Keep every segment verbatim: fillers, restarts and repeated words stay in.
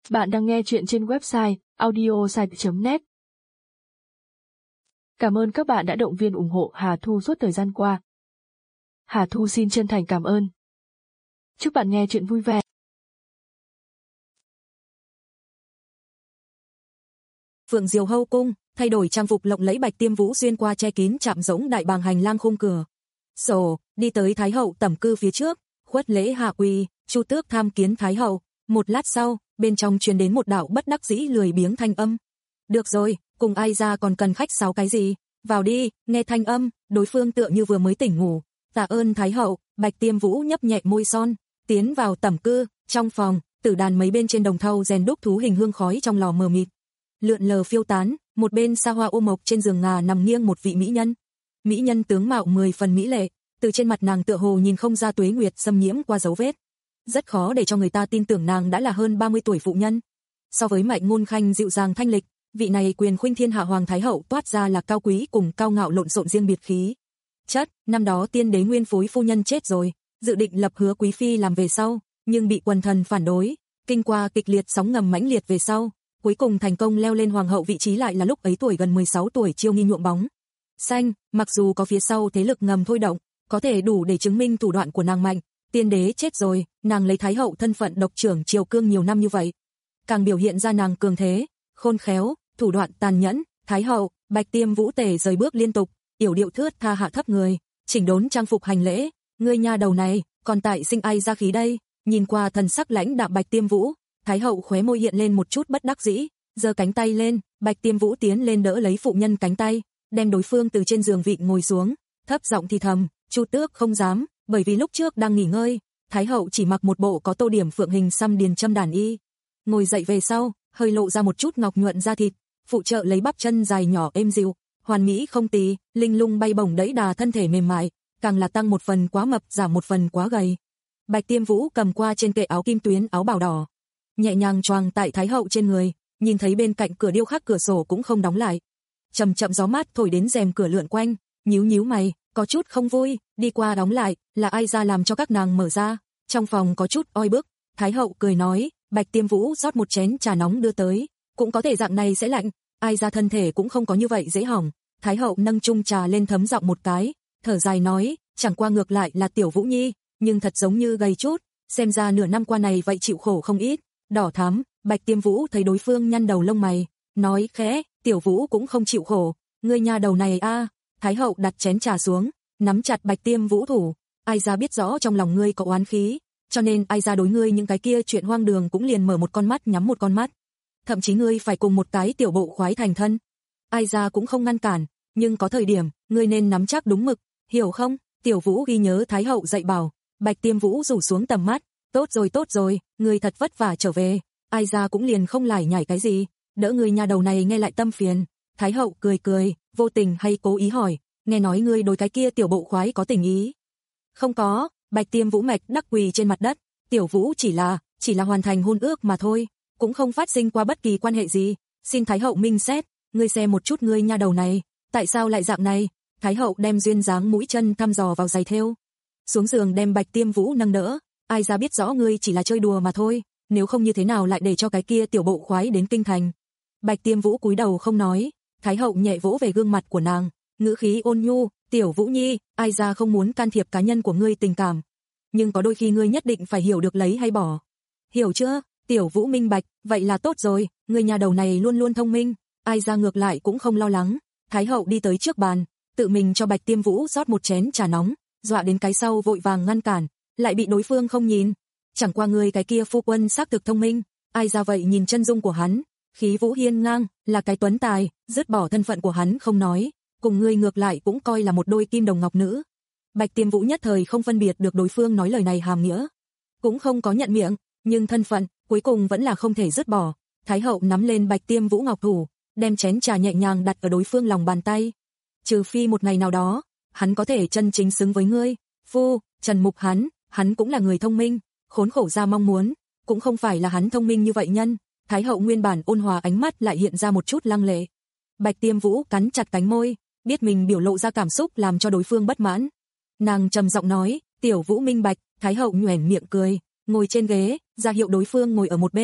Bạn đang nghe chuyện trên website audiosite chấm net. Cảm ơn các bạn đã động viên ủng hộ Hà Thu suốt thời gian qua. Hà Thu xin chân thành cảm ơn. Chúc bạn nghe chuyện vui vẻ. Phượng Diều Hâu cung, thay đổi trang phục lộng lẫy, Bạch Tiêm Vũ xuyên qua che kín chạm rỗng đại bàng hành lang khung cửa sổ, đi tới Thái hậu tẩm cư phía trước, khuất lễ hạ quỳ. Chu Tước tham kiến Thái hậu. Một lát sau, bên trong truyền đến một đạo bất đắc dĩ lười biếng thanh âm. Được rồi, cùng ai ra còn cần khách sáo cái gì, vào đi. Nghe thanh âm, đối phương tựa như vừa mới tỉnh ngủ. Tạ ơn Thái hậu. Bạch Tiêm Vũ nhấp nhẹ môi son, tiến vào tẩm cư. Trong phòng, tử đàn mấy bên trên đồng thau rèn đúc thú hình hương khói trong lò mờ mịt lượn lờ phiêu tán. Một bên xa hoa ô mộc trên giường ngà nằm nghiêng một vị mỹ nhân. Mỹ nhân tướng mạo mười phần mỹ lệ, từ trên mặt nàng tựa hồ nhìn không ra tuế nguyệt xâm nhiễm qua dấu vết. Rất khó để cho người ta tin tưởng nàng đã là hơn ba mươi tuổi phụ nhân. So với Mạnh Ngôn Khanh dịu dàng thanh lịch, vị này quyền khuynh thiên hạ hoàng thái hậu toát ra là cao quý cùng cao ngạo lộn xộn riêng biệt khí chất. Năm đó tiên đế nguyên phối phu nhân chết rồi, dự định lập Hứa quý phi làm về sau, nhưng bị quần thần phản đối, kinh qua kịch liệt sóng ngầm mãnh liệt về sau, cuối cùng thành công leo lên hoàng hậu vị trí, lại là lúc ấy tuổi gần mười sáu tuổi Chiêu Nghi nhuộm bóng xanh. Mặc dù có phía sau thế lực ngầm thôi động, có thể đủ để chứng minh thủ đoạn của nàng mạnh. Tiên đế chết rồi, nàng lấy thái hậu thân phận độc trưởng triều cương nhiều năm như vậy, càng biểu hiện ra nàng cường thế, khôn khéo, thủ đoạn tàn nhẫn. Thái hậu. Bạch Tiêm Vũ tề rời bước liên tục, yểu điệu thướt tha hạ thấp người, chỉnh đốn trang phục hành lễ. Ngươi nha đầu này, còn tại sinh ai ra khí đây? Nhìn qua thần sắc lãnh đạm Bạch Tiêm Vũ, thái hậu khóe môi hiện lên một chút bất đắc dĩ, giơ cánh tay lên. Bạch Tiêm Vũ tiến lên đỡ lấy phụ nhân cánh tay, đem đối phương từ trên giường vịn ngồi xuống, thấp giọng thì thầm. Chu Tước không dám, bởi vì lúc trước đang nghỉ ngơi, thái hậu chỉ mặc một bộ có tô điểm phượng hình xăm điền châm đàn y. Ngồi dậy về sau, hơi lộ ra một chút ngọc nhuận da thịt, phụ trợ lấy bắp chân dài nhỏ êm dịu, hoàn mỹ không tì, linh lung bay bổng đẫy đà thân thể mềm mại, càng là tăng một phần quá mập giảm một phần quá gầy. Bạch Tiêm Vũ cầm qua trên kệ áo kim tuyến áo bào đỏ, nhẹ nhàng choàng tại thái hậu trên người, nhìn thấy bên cạnh cửa điêu khắc cửa sổ cũng không đóng lại. Chậm chậm gió mát thổi đến rèm cửa lượn quanh, nhíu nhíu mày, có chút không vui, đi qua đóng lại. Là ai ra làm cho các nàng mở ra? Trong phòng có chút oi bức. Thái hậu cười nói. Bạch Tiêm Vũ rót một chén trà nóng đưa tới, cũng có thể dạng này sẽ lạnh, ai ra thân thể cũng không có như vậy dễ hỏng. Thái hậu nâng chung trà lên thấm giọng một cái, thở dài nói, chẳng qua ngược lại là Tiểu Vũ nhi, nhưng thật giống như gầy chút, xem ra nửa năm qua này vậy chịu khổ không ít. Đỏ thắm. Bạch Tiêm Vũ thấy đối phương nhăn đầu lông mày, nói khẽ, Tiểu Vũ cũng không chịu khổ, ngươi nha đầu này a. Thái hậu đặt chén trà xuống, nắm chặt Bạch Tiêm Vũ thủ, ai ra biết rõ trong lòng ngươi có oán khí, cho nên ai ra đối ngươi những cái kia chuyện hoang đường cũng liền mở một con mắt nhắm một con mắt, thậm chí ngươi phải cùng một cái tiểu bộ khoái thành thân, ai ra cũng không ngăn cản, nhưng có thời điểm ngươi nên nắm chắc đúng mực, hiểu không? Tiểu Vũ ghi nhớ thái hậu dạy bảo. Bạch Tiêm Vũ rủ xuống tầm mắt, tốt rồi tốt rồi, ngươi thật vất vả trở về, ai ra cũng liền không lải nhải cái gì, đỡ ngươi nhà đầu này nghe lại tâm phiền. Thái hậu cười cười, vô tình hay cố ý hỏi, nghe nói ngươi đối cái kia tiểu bộ khoái có tình ý? Không có. Bạch Tiêm Vũ mạch đắc quỳ trên mặt đất, Tiểu Vũ chỉ là, chỉ là hoàn thành hôn ước mà thôi, cũng không phát sinh qua bất kỳ quan hệ gì, xin Thái hậu minh xét, ngươi xem một chút ngươi nha đầu này, tại sao lại dạng này? Thái hậu đem duyên dáng mũi chân thăm dò vào giày thêu, xuống giường đem Bạch Tiêm Vũ nâng đỡ, ai ra biết rõ ngươi chỉ là chơi đùa mà thôi, nếu không như thế nào lại để cho cái kia tiểu bộ khoái đến kinh thành. Bạch Tiêm Vũ cúi đầu không nói. Thái hậu nhẹ vỗ về gương mặt của nàng, ngữ khí ôn nhu, Tiểu Vũ nhi, ai ra không muốn can thiệp cá nhân của ngươi tình cảm, nhưng có đôi khi ngươi nhất định phải hiểu được lấy hay bỏ, hiểu chưa? Tiểu Vũ minh bạch, vậy là tốt rồi, ngươi nhà đầu này luôn luôn thông minh, ai ra ngược lại cũng không lo lắng. Thái hậu đi tới trước bàn, tự mình cho Bạch Tiêm Vũ rót một chén trà nóng, dọa đến cái sau vội vàng ngăn cản, lại bị đối phương không nhìn. Chẳng qua ngươi cái kia phu quân xác thực thông minh, ai ra vậy nhìn chân dung của hắn, khí vũ hiên ngang, là cái tuấn tài, dứt bỏ thân phận của hắn không nói, cùng ngươi ngược lại cũng coi là một đôi kim đồng ngọc nữ. Bạch Tiêm Vũ nhất thời không phân biệt được đối phương nói lời này hàm nghĩa, cũng không có nhận miệng, nhưng thân phận cuối cùng vẫn là không thể dứt bỏ. Thái hậu nắm lên Bạch Tiêm Vũ ngọc thủ, đem chén trà nhẹ nhàng đặt ở đối phương lòng bàn tay. Trừ phi một ngày nào đó, hắn có thể chân chính xứng với ngươi, phu, Trần Mục hắn, hắn cũng là người thông minh, khốn khổ ra mong muốn, cũng không phải là hắn thông minh như vậy nhân. Thái hậu nguyên bản ôn hòa ánh mắt lại hiện ra một chút lăng lệ. Bạch Tiêm Vũ cắn chặt cánh môi, biết mình biểu lộ ra cảm xúc làm cho đối phương bất mãn. Nàng trầm giọng nói, Tiểu Vũ minh bạch. Thái hậu nhoẻn miệng cười, ngồi trên ghế, ra hiệu đối phương ngồi ở một bên,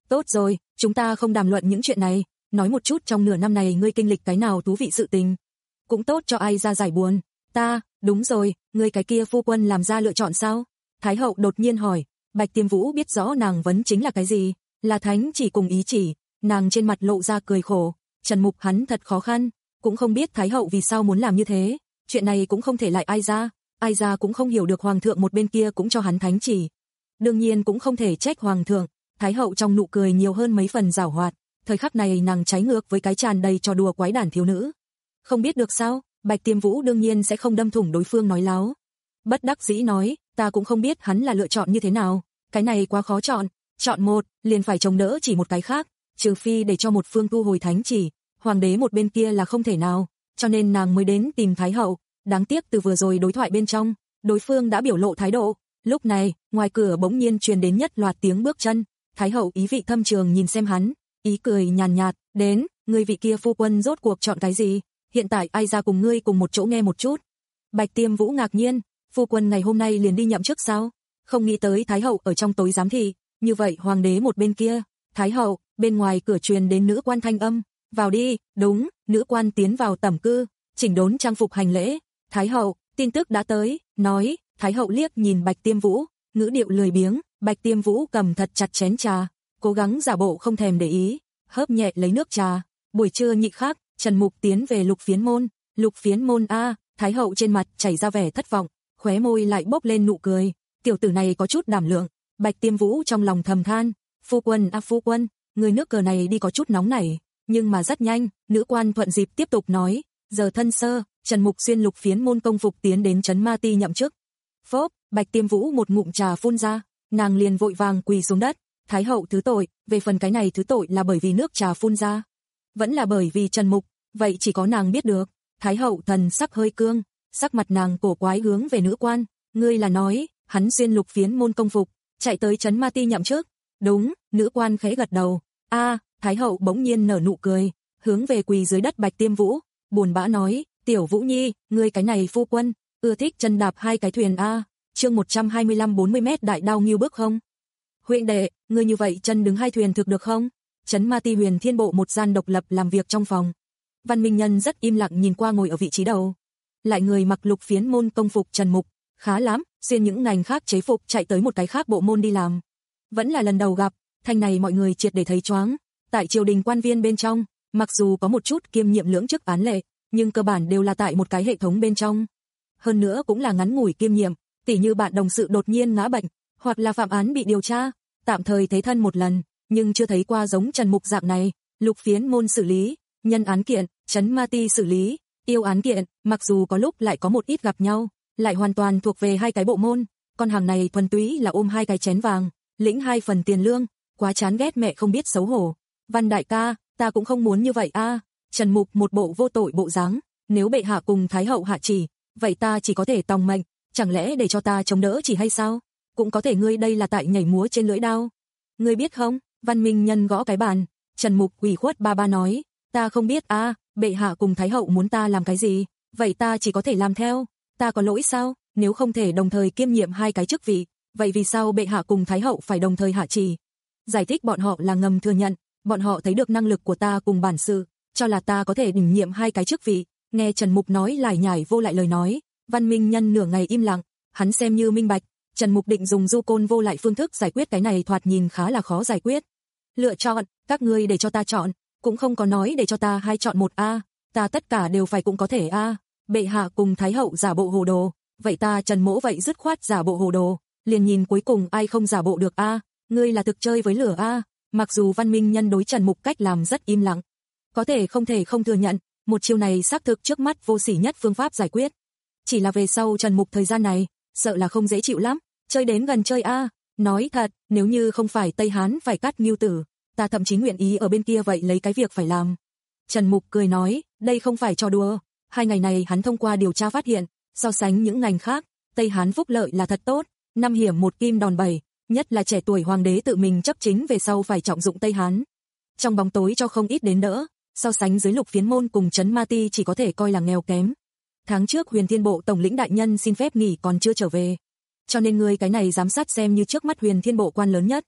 Tốt rồi, chúng ta không đàm luận những chuyện này, nói một chút trong nửa năm này ngươi kinh lịch cái nào thú vị sự tình. Cũng tốt cho ai ra giải buồn. Ta, đúng rồi, ngươi cái kia phu quân làm ra lựa chọn sao? Thái hậu đột nhiên hỏi. Bạch Tiêm Vũ biết rõ nàng vấn chính là cái gì, là thánh chỉ cùng ý chỉ, nàng trên mặt lộ ra cười khổ. Trần Mục hắn thật khó khăn, cũng không biết Thái hậu vì sao muốn làm như thế, chuyện này cũng không thể lại ai ra, ai ra cũng không hiểu được hoàng thượng một bên kia cũng cho hắn thánh chỉ. Đương nhiên cũng không thể trách hoàng thượng, Thái hậu trong nụ cười nhiều hơn mấy phần giảo hoạt, thời khắc này nàng trái ngược với cái tràn đầy trò đùa quái đản thiếu nữ. Không biết được sao, Bạch Tiêm Vũ đương nhiên sẽ không đâm thủng đối phương nói láo. Bất đắc dĩ nói, ta cũng không biết hắn là lựa chọn như thế nào, cái này quá khó chọn, chọn một, liền phải chống đỡ chỉ một cái khác, trừ phi để cho một phương thu hồi thánh chỉ, hoàng đế một bên kia là không thể nào, cho nên nàng mới đến tìm Thái hậu, đáng tiếc từ vừa rồi đối thoại bên trong, đối phương đã biểu lộ thái độ, lúc này, ngoài cửa bỗng nhiên truyền đến nhất loạt tiếng bước chân, Thái hậu ý vị thâm trường nhìn xem hắn, ý cười nhàn nhạt, đến, ngươi vị kia phu quân rốt cuộc chọn cái gì, hiện tại ai ra cùng ngươi cùng một chỗ nghe một chút. Bạch Tiêm Vũ ngạc nhiên, phu quân ngày hôm nay liền đi nhậm chức sao? Không nghĩ tới Thái hậu ở trong tối giám thị, như vậy hoàng đế một bên kia, Thái hậu, bên ngoài cửa truyền đến nữ quan thanh âm, vào đi, đúng, nữ quan tiến vào tẩm cư, chỉnh đốn trang phục hành lễ, Thái hậu, tin tức đã tới, nói, Thái hậu liếc nhìn Bạch Tiêm Vũ, ngữ điệu lười biếng, Bạch Tiêm Vũ cầm thật chặt chén trà, cố gắng giả bộ không thèm để ý, hớp nhẹ lấy nước trà, buổi trưa nhị khác, Trần Mục tiến về Lục Phiến môn, Lục Phiến môn a, Thái hậu trên mặt chảy ra vẻ thất vọng, khóe môi lại bốc lên nụ cười, tiểu tử này có chút đảm lượng, Bạch Tiêm Vũ trong lòng thầm than, phu quân a phu quân, người nước cờ này đi có chút nóng nảy, nhưng mà rất nhanh, nữ quan thuận dịp tiếp tục nói, giờ thân sơ, Trần Mục xuyên Lục Phiến môn công phục tiến đến trấn Ma Ti nhậm chức. Phốp, Bạch Tiêm Vũ một ngụm trà phun ra, nàng liền vội vàng quỳ xuống đất, Thái hậu thứ tội, về phần cái này thứ tội là bởi vì nước trà phun ra, vẫn là bởi vì Trần Mục, vậy chỉ có nàng biết được. Thái hậu thần sắc hơi cương, sắc mặt nàng cổ quái hướng về nữ quan, ngươi là nói, hắn xuyên Lục Phiến môn công phục, chạy tới trấn Ma Ti nhậm chức. Đúng, nữ quan khẽ gật đầu. A, Thái hậu bỗng nhiên nở nụ cười, hướng về quỳ dưới đất Bạch Tiêm Vũ, buồn bã nói, tiểu Vũ Nhi, ngươi cái này phu quân, ưa thích chân đạp hai cái thuyền a. Chương một trăm hai mươi lăm bốn mươi mét đại đao nghiêu bước không? Huynh đệ, ngươi như vậy chân đứng hai thuyền thực được không? Trấn Ma Ti Huyền Thiên Bộ một gian độc lập làm việc trong phòng. Văn Minh Nhân rất im lặng nhìn qua ngồi ở vị trí đầu. Lại người mặc Lục Phiến môn công phục Trần Mục, khá lắm, xuyên những ngành khác chế phục chạy tới một cái khác bộ môn đi làm. Vẫn là lần đầu gặp, thanh này mọi người triệt để thấy choáng. Tại triều đình quan viên bên trong, mặc dù có một chút kiêm nhiệm lưỡng chức án lệ, nhưng cơ bản đều là tại một cái hệ thống bên trong. Hơn nữa cũng là ngắn ngủi kiêm nhiệm, tỉ như bạn đồng sự đột nhiên ngã bệnh, hoặc là phạm án bị điều tra, tạm thời thế thân một lần, nhưng chưa thấy qua giống Trần Mục dạng này, Lục Phiến môn xử lý, nhân án kiện, trấn Ma Ti xử lý, yêu án kiện, mặc dù có lúc lại có một ít gặp nhau, lại hoàn toàn thuộc về hai cái bộ môn, con hàng này thuần túy là ôm hai cái chén vàng, lĩnh hai phần tiền lương, quá chán ghét mẹ không biết xấu hổ. Văn đại ca, ta cũng không muốn như vậy a. Trần Mục một bộ vô tội bộ dáng, nếu bệ hạ cùng Thái hậu hạ chỉ, vậy ta chỉ có thể tòng mệnh, chẳng lẽ để cho ta chống đỡ chỉ hay sao? Cũng có thể ngươi đây là tại nhảy múa trên lưỡi đao. Ngươi biết không? Văn Minh Nhân gõ cái bàn, Trần Mục ủy khuất ba ba nói, ta không biết a, bệ hạ cùng Thái hậu muốn ta làm cái gì, vậy ta chỉ có thể làm theo, ta có lỗi sao? Nếu không thể đồng thời kiêm nhiệm hai cái chức vị, vậy vì sao bệ hạ cùng Thái hậu phải đồng thời hạ chỉ? Giải thích bọn họ là ngầm thừa nhận, bọn họ thấy được năng lực của ta cùng bản sự, cho là ta có thể đảm nhiệm hai cái chức vị. Nghe Trần Mục nói lải nhải vô lại lời nói, Văn Minh Nhân nửa ngày im lặng, hắn xem như minh bạch, Trần Mục định dùng du côn vô lại phương thức giải quyết cái này thoạt nhìn khá là khó giải quyết. Lựa chọn, các ngươi để cho ta chọn, cũng không có nói để cho ta hai chọn một a, ta tất cả đều phải cũng có thể a. Bệ hạ cùng Thái hậu giả bộ hồ đồ, vậy ta Trần Mỗ vậy dứt khoát giả bộ hồ đồ, liền nhìn cuối cùng ai không giả bộ được a. Ngươi là thực chơi với lửa a. Mặc dù Văn Minh Nhân đối Trần Mục cách làm rất im lặng, có thể không thể không thừa nhận, một chiêu này xác thực trước mắt vô sỉ nhất phương pháp giải quyết. Chỉ là về sau Trần Mục thời gian này, sợ là không dễ chịu lắm, chơi đến gần chơi a. Nói thật, nếu như không phải Tây Hán phải cắt Ngưu Tử, ta thậm chí nguyện ý ở bên kia vậy lấy cái việc phải làm. Trần Mục cười nói, đây không phải trò đùa, hai ngày này hắn thông qua điều tra phát hiện, so sánh những ngành khác, Tây Hán phúc lợi là thật tốt, năm hiểm một kim đòn bẩy, nhất là trẻ tuổi hoàng đế tự mình chấp chính về sau phải trọng dụng Tây Hán. Trong bóng tối cho không ít đến đỡ, so sánh dưới Lục Phiến môn cùng trấn Ma Ti chỉ có thể coi là nghèo kém. Tháng trước Huyền Thiên Bộ tổng lĩnh đại nhân xin phép nghỉ còn chưa trở về, cho nên người cái này giám sát xem như trước mắt Huyền Thiên Bộ quan lớn nhất.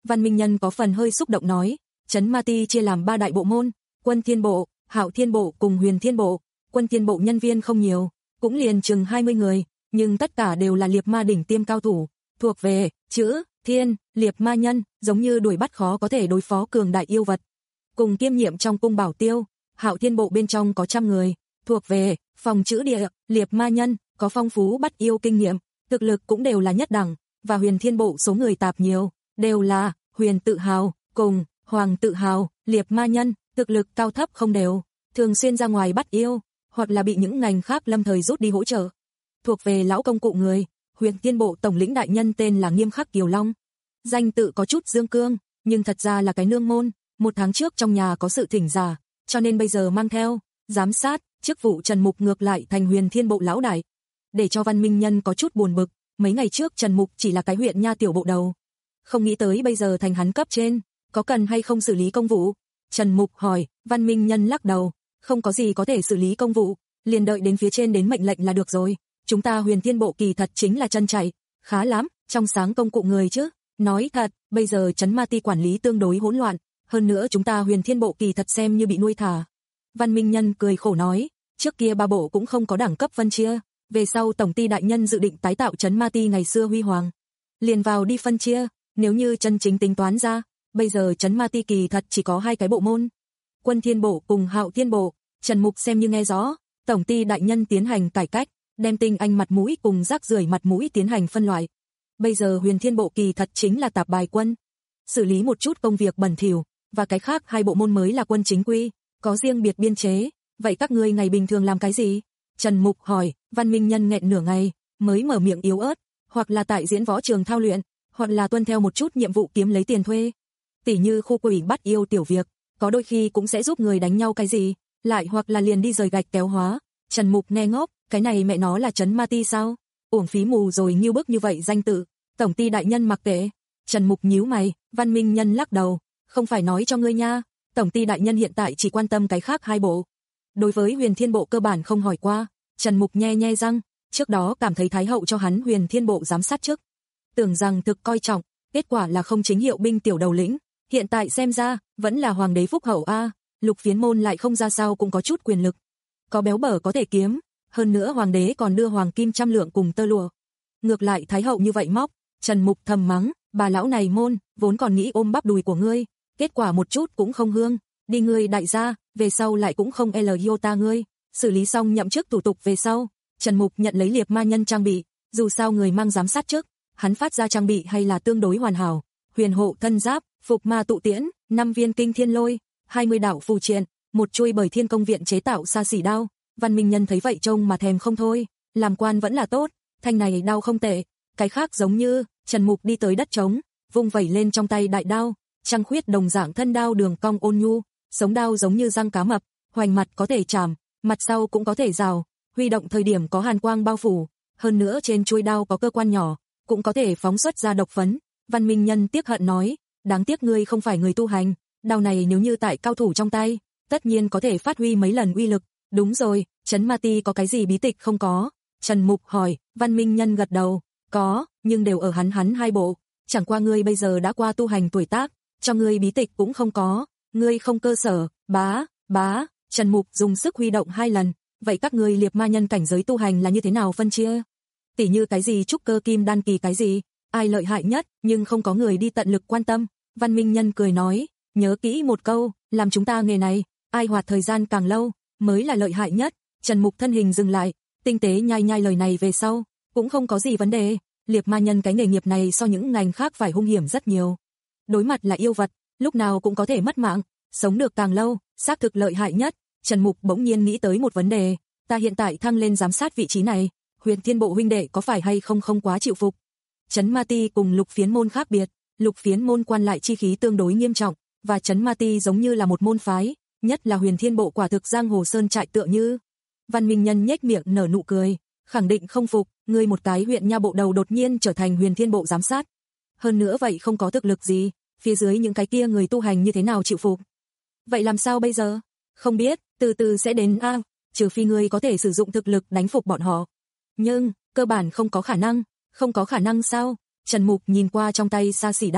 Văn Minh Nhân có phần hơi xúc động nói, Trấn Ma Ti chia làm ba đại bộ môn, Quân Thiên Bộ, Hạo Thiên Bộ cùng Huyền Thiên Bộ. Quân Thiên Bộ nhân viên không nhiều, cũng liền chừng hai mươi người, nhưng tất cả đều là liệp ma đỉnh tiêm cao thủ, thuộc về chữ thiên liệp ma nhân, giống như đuổi bắt khó có thể đối phó cường đại yêu vật. Cùng kiêm nhiệm trong cung bảo tiêu, Hạo Thiên Bộ bên trong có trăm người, thuộc về phòng chữ địa liệp ma nhân, có phong phú bắt yêu kinh nghiệm, thực lực cũng đều là nhất đẳng, và Huyền Thiên Bộ số người tạp nhiều, đều là Huyền Tự Hào cùng Hoàng Tự Hào, liệp ma nhân, thực lực cao thấp không đều, thường xuyên ra ngoài bắt yêu, hoặc là bị những ngành khác lâm thời rút đi hỗ trợ. Thuộc về lão công cụ người, Huyền Thiên Bộ tổng lĩnh đại nhân tên là Nghiêm Khắc Kiều Long. Danh tự có chút dương cương, nhưng thật ra là cái nương môn, một tháng trước trong nhà có sự thỉnh giả, cho nên bây giờ mang theo giám sát, chức vụ Trần Mục ngược lại thành Huyền Thiên Bộ lão đại. Để cho Văn Minh Nhân có chút buồn bực, mấy ngày trước Trần Mục chỉ là cái huyện nha tiểu bộ đầu, không nghĩ tới bây giờ thành hắn cấp trên, có cần hay không xử lý công vụ? Trần Mục hỏi. Văn Minh Nhân lắc đầu, không có gì có thể xử lý công vụ, liền đợi đến phía trên đến mệnh lệnh là được rồi. Chúng ta Huyền Thiên Bộ kỳ thật chính là chân chạy, khá lắm, trong sáng công cụ người chứ. Nói thật, bây giờ Trấn Ma Ti quản lý tương đối hỗn loạn, hơn nữa chúng ta Huyền Thiên Bộ kỳ thật xem như bị nuôi thả. Văn Minh Nhân cười khổ nói, trước kia ba bộ cũng không có đẳng cấp phân chia, về sau tổng ty đại nhân dự định tái tạo Trấn Ma Ti ngày xưa huy hoàng, liền vào đi phân chia, nếu như chân chính tính toán ra, bây giờ Trấn Ma Ti kỳ thật chỉ có hai cái bộ môn, Quân Thiên Bộ cùng Hạo Thiên Bộ. Trần Mục xem như nghe rõ, tổng ty đại nhân tiến hành cải cách, đem tinh anh mặt mũi cùng rác rưởi mặt mũi tiến hành phân loại. Bây giờ Huyền Thiên Bộ kỳ thật chính là tạp bài quân, xử lý một chút công việc bẩn thỉu, và cái khác hai bộ môn mới là quân chính quy, có riêng biệt biên chế. Vậy các ngươi ngày bình thường làm cái gì? Trần Mục hỏi. Văn Minh Nhân nghẹn nửa ngày, mới mở miệng yếu ớt, hoặc là tại diễn võ trường thao luyện, hoặc là tuân theo một chút nhiệm vụ kiếm lấy tiền thuê. Tỉ như khu quỷ bắt yêu tiểu việc, có đôi khi cũng sẽ giúp người đánh nhau cái gì, lại hoặc là liền đi rời gạch kéo hóa. Trần Mục nghe ngốc, cái này mẹ nó là Trấn Ma Ti sao? Uổng phí mù rồi nhiêu bức như vậy danh tự, tổng ty đại nhân mặc kệ. Trần Mục nhíu mày. Văn Minh Nhân lắc đầu, không phải nói cho ngươi nha, tổng ty đại nhân hiện tại chỉ quan tâm cái khác hai bộ. Đối với Huyền Thiên Bộ cơ bản không hỏi qua. Trần Mục nhe nhe răng, trước đó cảm thấy Thái hậu cho hắn Huyền Thiên Bộ giám sát chức, tưởng rằng thực coi trọng, kết quả là không chính hiệu binh tiểu đầu lĩnh, hiện tại xem ra, vẫn là hoàng đế phúc hậu a. Lục Phiến Môn lại không ra sao cũng có chút quyền lực, có béo bở có thể kiếm, hơn nữa hoàng đế còn đưa hoàng kim trăm lượng cùng tơ lụa. Ngược lại Thái hậu như vậy móc. Trần Mục thầm mắng, bà lão này môn, vốn còn nghĩ ôm bắp đùi của ngươi, kết quả một chút cũng không hương, đi ngươi đại gia, về sau lại cũng không l iota ngươi. Xử lý xong nhậm chức thủ tục về sau, Trần Mục nhận lấy liệp ma nhân trang bị, dù sao người mang giám sát trước, hắn phát ra trang bị hay là tương đối hoàn hảo, huyền hộ thân giáp, phục ma tụ tiễn, năm viên kinh thiên lôi, hai mươi đạo phù triện, một chuôi bởi Thiên Công viện chế tạo xa xỉ đao. Văn Minh Nhân thấy vậy trông mà thèm không thôi, làm quan vẫn là tốt, thanh này đao không tệ. Cái khác giống như, Trần Mục đi tới đất trống, vung vẩy lên trong tay đại đao, trăng khuyết đồng dạng thân đao đường cong ôn nhu, sống đao giống như răng cá mập, hoành mặt có thể chạm, mặt sau cũng có thể rào, huy động thời điểm có hàn quang bao phủ, hơn nữa trên chuôi đao có cơ quan nhỏ, cũng có thể phóng xuất ra độc phấn. Văn Minh Nhân tiếc hận nói, đáng tiếc ngươi không phải người tu hành, đao này nếu như tại cao thủ trong tay, tất nhiên có thể phát huy mấy lần uy lực. Đúng rồi, Trấn Ma Ti có cái gì bí tịch không có? Trần Mục hỏi. Văn Minh Nhân gật đầu, có, nhưng đều ở hắn hắn hai bộ, chẳng qua ngươi bây giờ đã qua tu hành tuổi tác, cho ngươi bí tịch cũng không có, ngươi không cơ sở. Bá, bá. Trần Mục dùng sức huy động hai lần, vậy các ngươi liệp ma nhân cảnh giới tu hành là như thế nào phân chia? Tỉ như cái gì trúc cơ kim đan kỳ cái gì, ai lợi hại nhất, nhưng không có người đi tận lực quan tâm. Văn Minh Nhân cười nói, nhớ kỹ một câu, làm chúng ta nghề này, ai hoạt thời gian càng lâu, mới là lợi hại nhất. Trần Mục thân hình dừng lại, tinh tế nhai nhai lời này về sau, cũng không có gì vấn đề, liệp ma nhân cái nghề nghiệp này so những ngành khác phải hung hiểm rất nhiều. Đối mặt là yêu vật, lúc nào cũng có thể mất mạng, sống được càng lâu, xác thực lợi hại nhất. Trần Mục bỗng nhiên nghĩ tới một vấn đề, ta hiện tại thăng lên giám sát vị trí này, Huyền Thiên Bộ huynh đệ có phải hay không không quá chịu phục? Trấn Ma Ti cùng Lục Phiến Môn khác biệt, Lục Phiến Môn quan lại chi khí tương đối nghiêm trọng, và Trấn Ma Ti giống như là một môn phái, nhất là Huyền Thiên Bộ quả thực giang hồ sơn trại tựa như. Văn Minh Nhân nhếch miệng nở nụ cười, khẳng định không phục, ngươi một cái huyện nha bộ đầu đột nhiên trở thành Huyền Thiên Bộ giám sát. Hơn nữa vậy không có thực lực gì, phía dưới những cái kia người tu hành như thế nào chịu phục? Vậy làm sao bây giờ? Không biết, từ từ sẽ đến a, trừ phi ngươi có thể sử dụng thực lực đánh phục bọn họ. Nhưng, cơ bản không có khả năng. Không có khả năng sao? Trần Mục nhìn qua trong tay xa xỉ đao,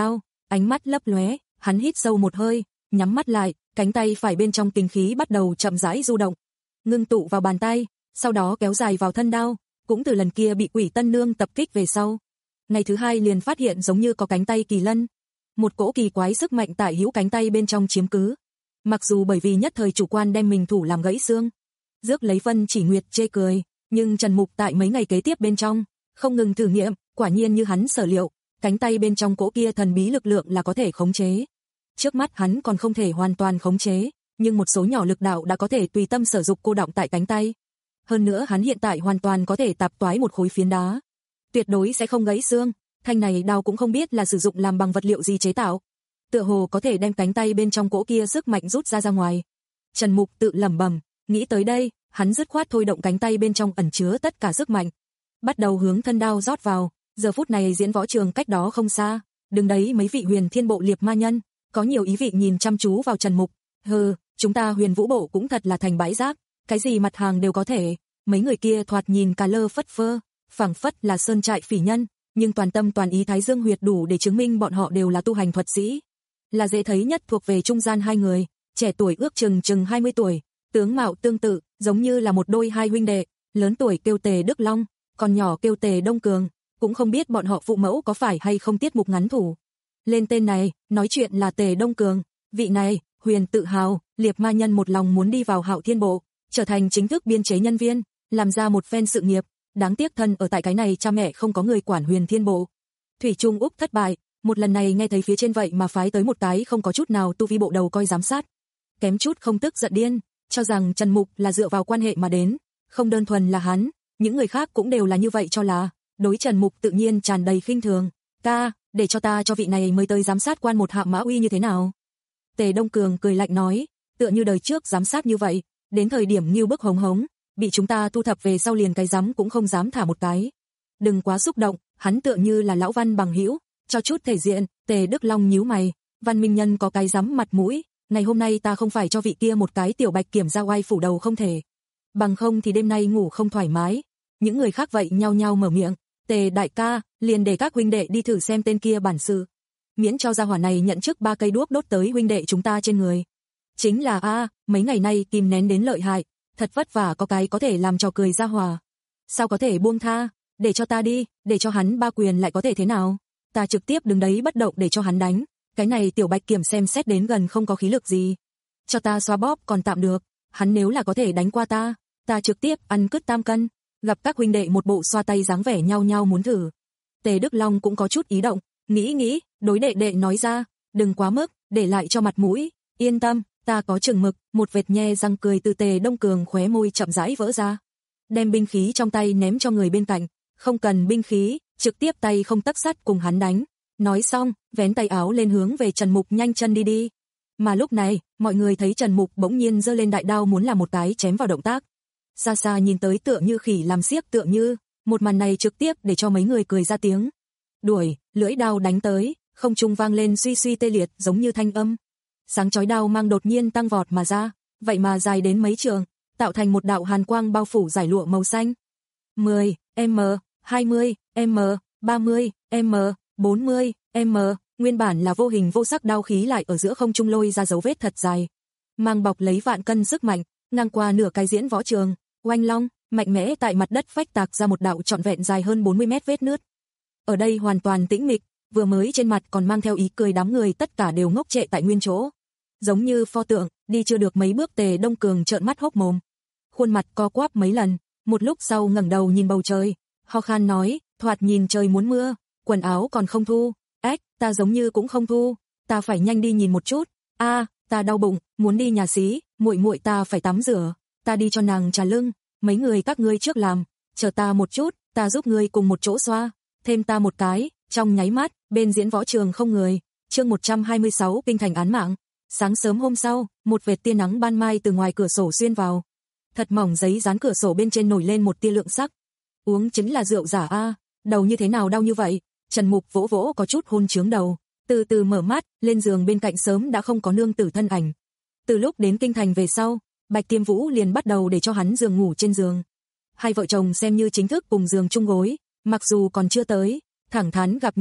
ánh mắt lấp lóe, hắn hít sâu một hơi, nhắm mắt lại, cánh tay phải bên trong kinh khí bắt đầu chậm rãi du động, ngưng tụ vào bàn tay, sau đó kéo dài vào thân đao, cũng từ lần kia bị Quỷ Tân Nương tập kích về sau. Ngày thứ hai liền phát hiện giống như có cánh tay kỳ lân, một cỗ kỳ quái sức mạnh tại hữu cánh tay bên trong chiếm cứ. Mặc dù bởi vì nhất thời chủ quan đem mình thủ làm gãy xương, rước lấy Vân Chỉ Nguyệt chê cười, nhưng Trần Mục tại mấy ngày kế tiếp bên trong, không ngừng thử nghiệm, quả nhiên như hắn sở liệu, cánh tay bên trong cỗ kia thần bí lực lượng là có thể khống chế. Trước mắt hắn còn không thể hoàn toàn khống chế, nhưng một số nhỏ lực đạo đã có thể tùy tâm sử dụng cô động tại cánh tay. Hơn nữa hắn hiện tại hoàn toàn có thể tạp toái một khối phiến đá, tuyệt đối sẽ không gãy xương. Thanh này đao cũng không biết là sử dụng làm bằng vật liệu gì chế tạo, tựa hồ có thể đem cánh tay bên trong cỗ kia sức mạnh rút ra ra ngoài. Trần Mục tự lẩm bẩm, nghĩ tới đây, hắn dứt khoát thôi động cánh tay bên trong ẩn chứa tất cả sức mạnh, bắt đầu hướng thân đao rót vào. Giờ phút này diễn võ trường cách đó không xa, đứng đấy mấy vị Huyền Thiên Bộ liệp ma nhân, có nhiều ý vị nhìn chăm chú vào Trần Mục. Hừ, chúng ta Huyền Vũ Bộ cũng thật là thành bãi rác, cái gì mặt hàng đều có thể. Mấy người kia thoạt nhìn cà lơ phất phơ, phảng phất là sơn trại phỉ nhân, nhưng toàn tâm toàn ý Thái Dương huyệt đủ để chứng minh bọn họ đều là tu hành thuật sĩ. Là dễ thấy nhất thuộc về trung gian hai người, trẻ tuổi ước chừng chừng hai mươi tuổi, tướng mạo tương tự, giống như là một đôi hai huynh đệ, lớn tuổi kêu Tề Đức Long, còn nhỏ kêu Tề Đông Cường, cũng không biết bọn họ phụ mẫu có phải hay không tiết mục ngắn thủ. Lên tên này, nói chuyện là Tề Đông Cường, vị này, Huyền tự hào, liệp ma nhân một lòng muốn đi vào Hạo Thiên Bộ, trở thành chính thức biên chế nhân viên, làm ra một phen sự nghiệp. Đáng tiếc thân ở tại cái này cha mẹ không có người quản Huyền Thiên Bộ. Thủy Trung Úc thất bại, một lần này nghe thấy phía trên vậy mà phái tới một cái không có chút nào tu vi bộ đầu coi giám sát. Kém chút không tức giận điên, cho rằng Trần Mục là dựa vào quan hệ mà đến, không đơn thuần là hắn, những người khác cũng đều là như vậy cho là, đối Trần Mục tự nhiên tràn đầy khinh thường. Ta, để cho ta cho vị này mới tới giám sát quan một hạ mã uy như thế nào? Tề Đông Cường cười lạnh nói, tựa như đời trước giám sát như vậy, đến thời điểm Ngưu Bức hống hống, bị chúng ta thu thập về sau liền cái dám cũng không dám thả một cái. Đừng quá xúc động, hắn tựa như là lão Văn bằng hữu, cho chút thể diện. Tề Đức Long nhíu mày, Văn Minh Nhân có cái dám mặt mũi, ngày hôm nay ta không phải cho vị kia một cái tiểu bạch kiểm ra oai phủ đầu không thể. Bằng không thì đêm nay ngủ không thoải mái. Những người khác vậy nhao nhao mở miệng, Tề đại ca, liền để các huynh đệ đi thử xem tên kia bản sự. Miễn cho gia hỏa này nhận chức ba cây đuốc đốt tới huynh đệ chúng ta trên người. Chính là a, mấy ngày nay kìm nén đến lợi hại, thật vất vả có cái có thể làm trò cười gia hỏa. Sao có thể buông tha, để cho ta đi, để cho hắn ba quyền lại có thể thế nào? Ta trực tiếp đứng đấy bất động để cho hắn đánh, cái này tiểu bạch kiểm xem xét đến gần không có khí lực gì. Cho ta xoa bóp còn tạm được, hắn nếu là có thể đánh qua ta, ta trực tiếp ăn cứt tam cân. Gặp các huynh đệ một bộ xoa tay dáng vẻ nhau nhau muốn thử. Tề Đức Long cũng có chút ý động, nghĩ nghĩ, đối đệ đệ nói ra, đừng quá mức, để lại cho mặt mũi, yên tâm, ta có chừng mực. Một vệt nhe răng cười từ Tề Đông Cường khóe môi chậm rãi vỡ ra, đem binh khí trong tay ném cho người bên cạnh, không cần binh khí, trực tiếp tay không tấc sắt cùng hắn đánh. Nói xong, vén tay áo lên hướng về Trần Mục nhanh chân đi đi. Mà lúc này, mọi người thấy Trần Mục bỗng nhiên giơ lên đại đao muốn làm một cái chém vào động tác. Xa xa nhìn tới tựa như khỉ làm xiếc tựa như, một màn này trực tiếp để cho mấy người cười ra tiếng. Đuổi, lưỡi đao đánh tới, không trung vang lên suy suy tê liệt giống như thanh âm. Sáng chói đao mang đột nhiên tăng vọt mà ra, vậy mà dài đến mấy trường, tạo thành một đạo hàn quang bao phủ giải lụa màu xanh. mười m, hai mươi m, ba mươi m, bốn mươi m, nguyên bản là vô hình vô sắc đao khí lại ở giữa không trung lôi ra dấu vết thật dài, mang bọc lấy vạn cân sức mạnh, ngang qua nửa cái diễn võ trường, oanh long, mạnh mẽ tại mặt đất phách tạc ra một đạo trọn vẹn dài hơn bốn mươi mét vết nứt. Ở đây hoàn toàn tĩnh mịch, vừa mới trên mặt còn mang theo ý cười đám người tất cả đều ngốc trệ tại nguyên chỗ. Giống như pho tượng, đi chưa được mấy bước Tề Đông Cường trợn mắt hốc mồm. Khuôn mặt co quắp mấy lần, một lúc sau ngẩng đầu nhìn bầu trời, ho khan nói, thoạt nhìn trời muốn mưa, quần áo còn không thu, ếch, ta giống như cũng không thu, ta phải nhanh đi nhìn một chút, a, ta đau bụng, muốn đi nhà xí, muội muội ta phải tắm rửa, ta đi cho nàng trà lưng, mấy người các ngươi trước làm, chờ ta một chút, ta giúp ngươi cùng một chỗ xoa, thêm ta một cái. Trong nháy mắt, bên diễn võ trường không người. Chương một trăm hai mươi sáu kinh thành án mạng. Sáng sớm hôm sau, một vệt tia nắng ban mai từ ngoài cửa sổ xuyên vào. Thật mỏng giấy dán cửa sổ bên trên nổi lên một tia lượng sắc. Uống chính là rượu giả a, đầu như thế nào đau như vậy? Trần Mục vỗ vỗ có chút hôn chướng đầu, từ từ mở mắt, lên giường bên cạnh sớm đã không có nương tử thân ảnh. Từ lúc đến kinh thành về sau, Bạch Tiêm Vũ liền bắt đầu để cho hắn giường ngủ trên giường. Hai vợ chồng xem như chính thức cùng giường chung gối, mặc dù còn chưa tới thẳng thắn gặp nhau,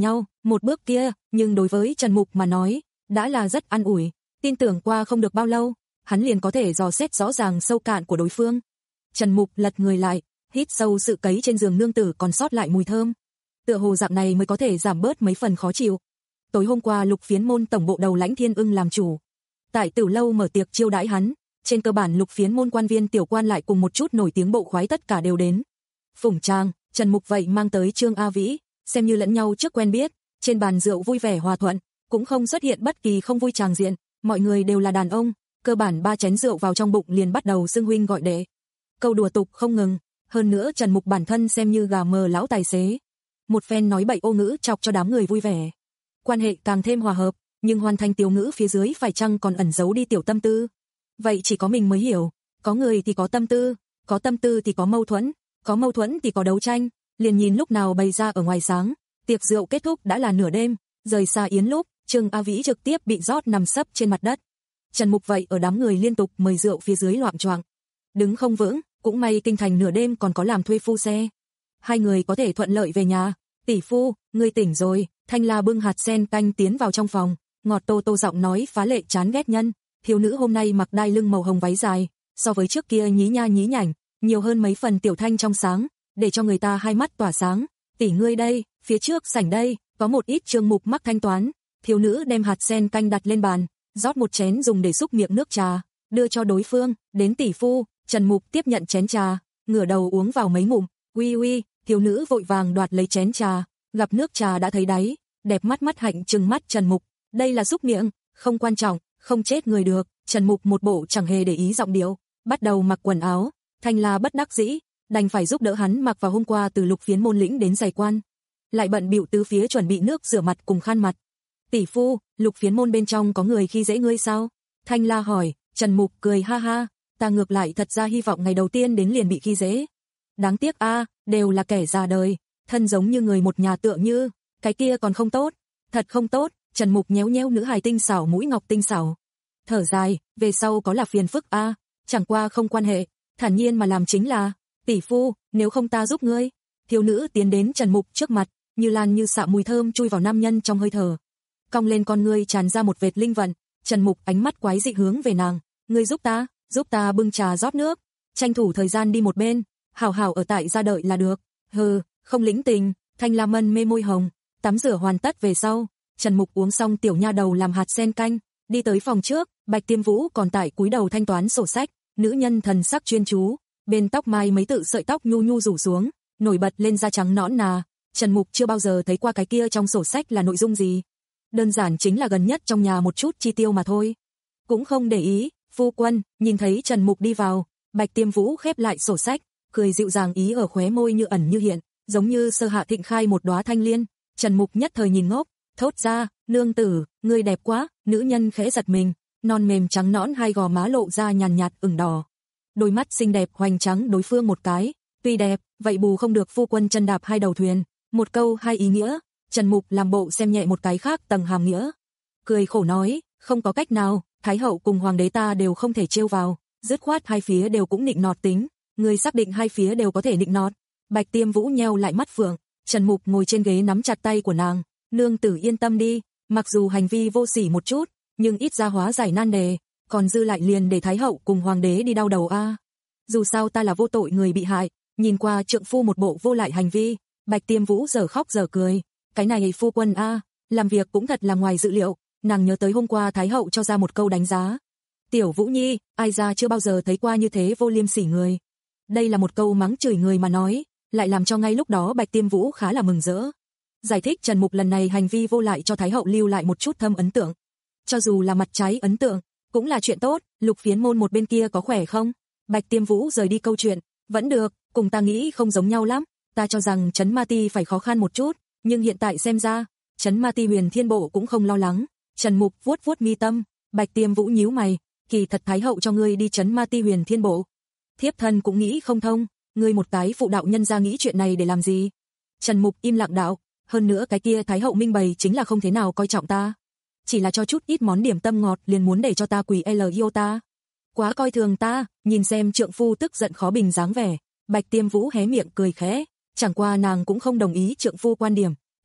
Một bước kia, nhưng đối với Trần Mục mà nói, đã là rất an ủi, tin tưởng qua không được bao lâu, hắn liền có thể dò xét rõ ràng sâu cạn của đối phương. Trần Mục lật người lại, hít sâu sự cấy trên giường nương tử còn sót lại mùi thơm. Tựa hồ dạng này mới có thể giảm bớt mấy phần khó chịu. Tối hôm qua Lục Phiến Môn tổng bộ đầu lãnh Thiên Ưng làm chủ. Tại Tử lâu mở tiệc chiêu đãi hắn, trên cơ bản Lục Phiến Môn quan viên tiểu quan lại cùng một chút nổi tiếng bộ khoái tất cả đều đến. Phủng Trang, Trần Mục vậy mang tới Trương A Vĩ, xem như lẫn nhau trước quen biết, trên bàn rượu vui vẻ hòa thuận, cũng không xuất hiện bất kỳ không vui tràng diện, mọi người đều là đàn ông, cơ bản ba chén rượu vào trong bụng liền bắt đầu xưng huynh gọi đệ. Câu đùa tục không ngừng, hơn nữa Trần Mục bản thân xem như gà mờ lão tài xế. Một phen nói bậy ô ngữ chọc cho đám người vui vẻ. Quan hệ càng thêm hòa hợp, nhưng hoàn thành tiểu ngữ phía dưới phải chăng còn ẩn giấu đi tiểu tâm tư. Vậy chỉ có mình mới hiểu, có người thì có tâm tư, có tâm tư thì có mâu thuẫn, có mâu thuẫn thì có đấu tranh, liền nhìn lúc nào bày ra ở ngoài sáng. Tiệc rượu kết thúc đã là nửa đêm, rời xa yến lúc, Trương A Vĩ trực tiếp bị rót nằm sấp trên mặt đất. Trần Mục vậy ở đám người liên tục mời rượu phía dưới loạng choạng. Đứng không vững, cũng may kinh thành nửa đêm còn có làm thuê phu xe. Hai người có thể thuận lợi về nhà. Tỷ phu, ngươi tỉnh rồi. Thanh La bưng hạt sen canh tiến vào trong phòng, ngọt tô tô giọng nói phá lệ chán ghét nhân. Thiếu nữ hôm nay mặc đai lưng màu hồng váy dài, so với trước kia nhí nha nhí nhảnh, nhiều hơn mấy phần tiểu thanh trong sáng, để cho người ta hai mắt tỏa sáng. Tỷ ngươi đây, phía trước sảnh đây, có một ít Trương Mục mắc thanh toán. Thiếu nữ đem hạt sen canh đặt lên bàn, rót một chén dùng để xúc miệng nước trà, đưa cho đối phương. Đến tỷ phu. Trần Mục tiếp nhận chén trà, ngửa đầu uống vào mấy ngụm. Uy uy, thiếu nữ vội vàng đoạt lấy chén trà, gặp nước trà đã thấy đáy, đẹp mắt mắt hạnh trừng mắt Trần Mục. Đây là xúc miệng, không quan trọng, không chết người được. Trần Mục một bộ chẳng hề để ý giọng điệu, bắt đầu mặc quần áo. Thanh La bất đắc dĩ, đành phải giúp đỡ hắn mặc vào hôm qua từ Lục Phiến Môn lĩnh đến giày quan, lại bận bịu tứ phía chuẩn bị nước rửa mặt cùng khăn mặt. Tỷ phu, Lục Phiến Môn bên trong có người khi dễ ngươi sao? Thanh La hỏi. Trần Mục cười ha ha, ta ngược lại thật ra hy vọng ngày đầu tiên đến liền bị khi dễ. Đáng tiếc a, à, đều là kẻ già đời, thân giống như người một nhà tựa như, cái kia còn không tốt, thật không tốt. Trần Mục nhéo nhéo nữ hài tinh xảo mũi ngọc tinh xảo, thở dài, về sau có là phiền phức a, à, chẳng qua không quan hệ, thản nhiên mà làm chính là. Tỷ phu, nếu không ta giúp ngươi. Thiếu nữ tiến đến Trần Mục trước mặt, như lan như xạ mùi thơm chui vào nam nhân trong hơi thở, cong lên con ngươi tràn ra một vệt linh vận. Trần Mục ánh mắt quái dị hướng về nàng, ngươi giúp ta, giúp ta bưng trà rót nước, tranh thủ thời gian đi một bên, hảo hảo ở tại gia đợi là được. Hừ, không lĩnh tình. Thanh La mân mê môi hồng, tắm rửa hoàn tất về sau, Trần Mục uống xong tiểu nha đầu làm hạt sen canh, đi tới phòng trước. Bạch Tiêm Vũ còn tại cúi đầu thanh toán sổ sách, nữ nhân thần sắc chuyên chú, bên tóc mai mấy tự sợi tóc nhu nhu rủ xuống, nổi bật lên da trắng nõn nà. Trần Mục chưa bao giờ thấy qua cái kia trong sổ sách là nội dung gì, đơn giản chính là gần nhất trong nhà một chút chi tiêu mà thôi, cũng không để ý. Phu quân. Nhìn thấy Trần Mục đi vào, Bạch Tiêm Vũ khép lại sổ sách, cười dịu dàng ý ở khóe môi như ẩn như hiện, giống như sơ hạ thịnh khai một đóa thanh liên. Trần Mục nhất thời nhìn ngốc, thốt ra, nương tử, ngươi đẹp quá. Nữ nhân khẽ giật mình, non mềm trắng nõn hai gò má lộ ra nhàn nhạt ửng đỏ, đôi mắt xinh đẹp hoành trắng đối phương một cái. Tuy đẹp, vậy bù không được phu quân chân đạp hai đầu thuyền, một câu hai ý nghĩa. Trần Mục làm bộ xem nhẹ một cái khác tầng hàm nghĩa, cười khổ nói, không có cách nào, Thái hậu cùng hoàng đế ta đều không thể trêu vào, dứt khoát hai phía đều cũng nịnh nọt tính. Người xác định hai phía đều có thể nịnh nọt? Bạch Tiêm Vũ nheo lại mắt phượng. Trần Mục ngồi trên ghế nắm chặt tay của nàng, nương tử yên tâm đi, mặc dù hành vi vô sỉ một chút, nhưng ít ra hóa giải nan đề, còn dư lại liền để Thái hậu cùng hoàng đế đi đau đầu a. À. Dù sao ta là vô tội người bị hại, nhìn qua trượng phu một bộ vô lại hành vi. Bạch Tiêm Vũ giờ khóc giờ cười, cái này phu quân a, à, làm việc cũng thật là ngoài dự liệu. Nàng nhớ tới hôm qua Thái hậu cho ra một câu đánh giá, Tiểu Vũ Nhi, ai ra chưa bao giờ thấy qua như thế vô liêm sỉ người. Đây là một câu mắng chửi người mà nói, lại làm cho ngay lúc đó Bạch Tiêm Vũ khá là mừng rỡ. Giải thích Trần Mục lần này hành vi vô lại cho Thái hậu lưu lại một chút thâm ấn tượng. Cho dù là mặt trái ấn tượng, cũng là chuyện tốt. Lục Phiến Môn một bên kia có khỏe không? Bạch Tiêm Vũ rời đi câu chuyện, vẫn được, cùng ta nghĩ không giống nhau lắm. Ta cho rằng Trấn Ma Ti phải khó khăn một chút, nhưng hiện tại xem ra, Trấn Ma Ti Huyền Thiên Bộ cũng không lo lắng. Trần Mục vuốt vuốt mi tâm, Bạch Tiêm Vũ nhíu mày, kỳ thật Thái hậu cho ngươi đi Trấn Ma Ti Huyền Thiên Bộ, thiếp thân cũng nghĩ không thông, ngươi một cái phụ đạo nhân ra nghĩ chuyện này để làm gì? Trần Mục im lặng đạo, hơn nữa cái kia Thái hậu minh bày chính là không thế nào coi trọng ta, chỉ là cho chút ít món điểm tâm ngọt liền muốn để cho ta quỳ L yêu ta, quá coi thường ta. Nhìn xem trượng phu tức giận khó bình dáng vẻ, Bạch Tiêm Vũ hé miệng cười khẽ, chẳng qua nàng cũng không đồng ý trượng phu quan điểm,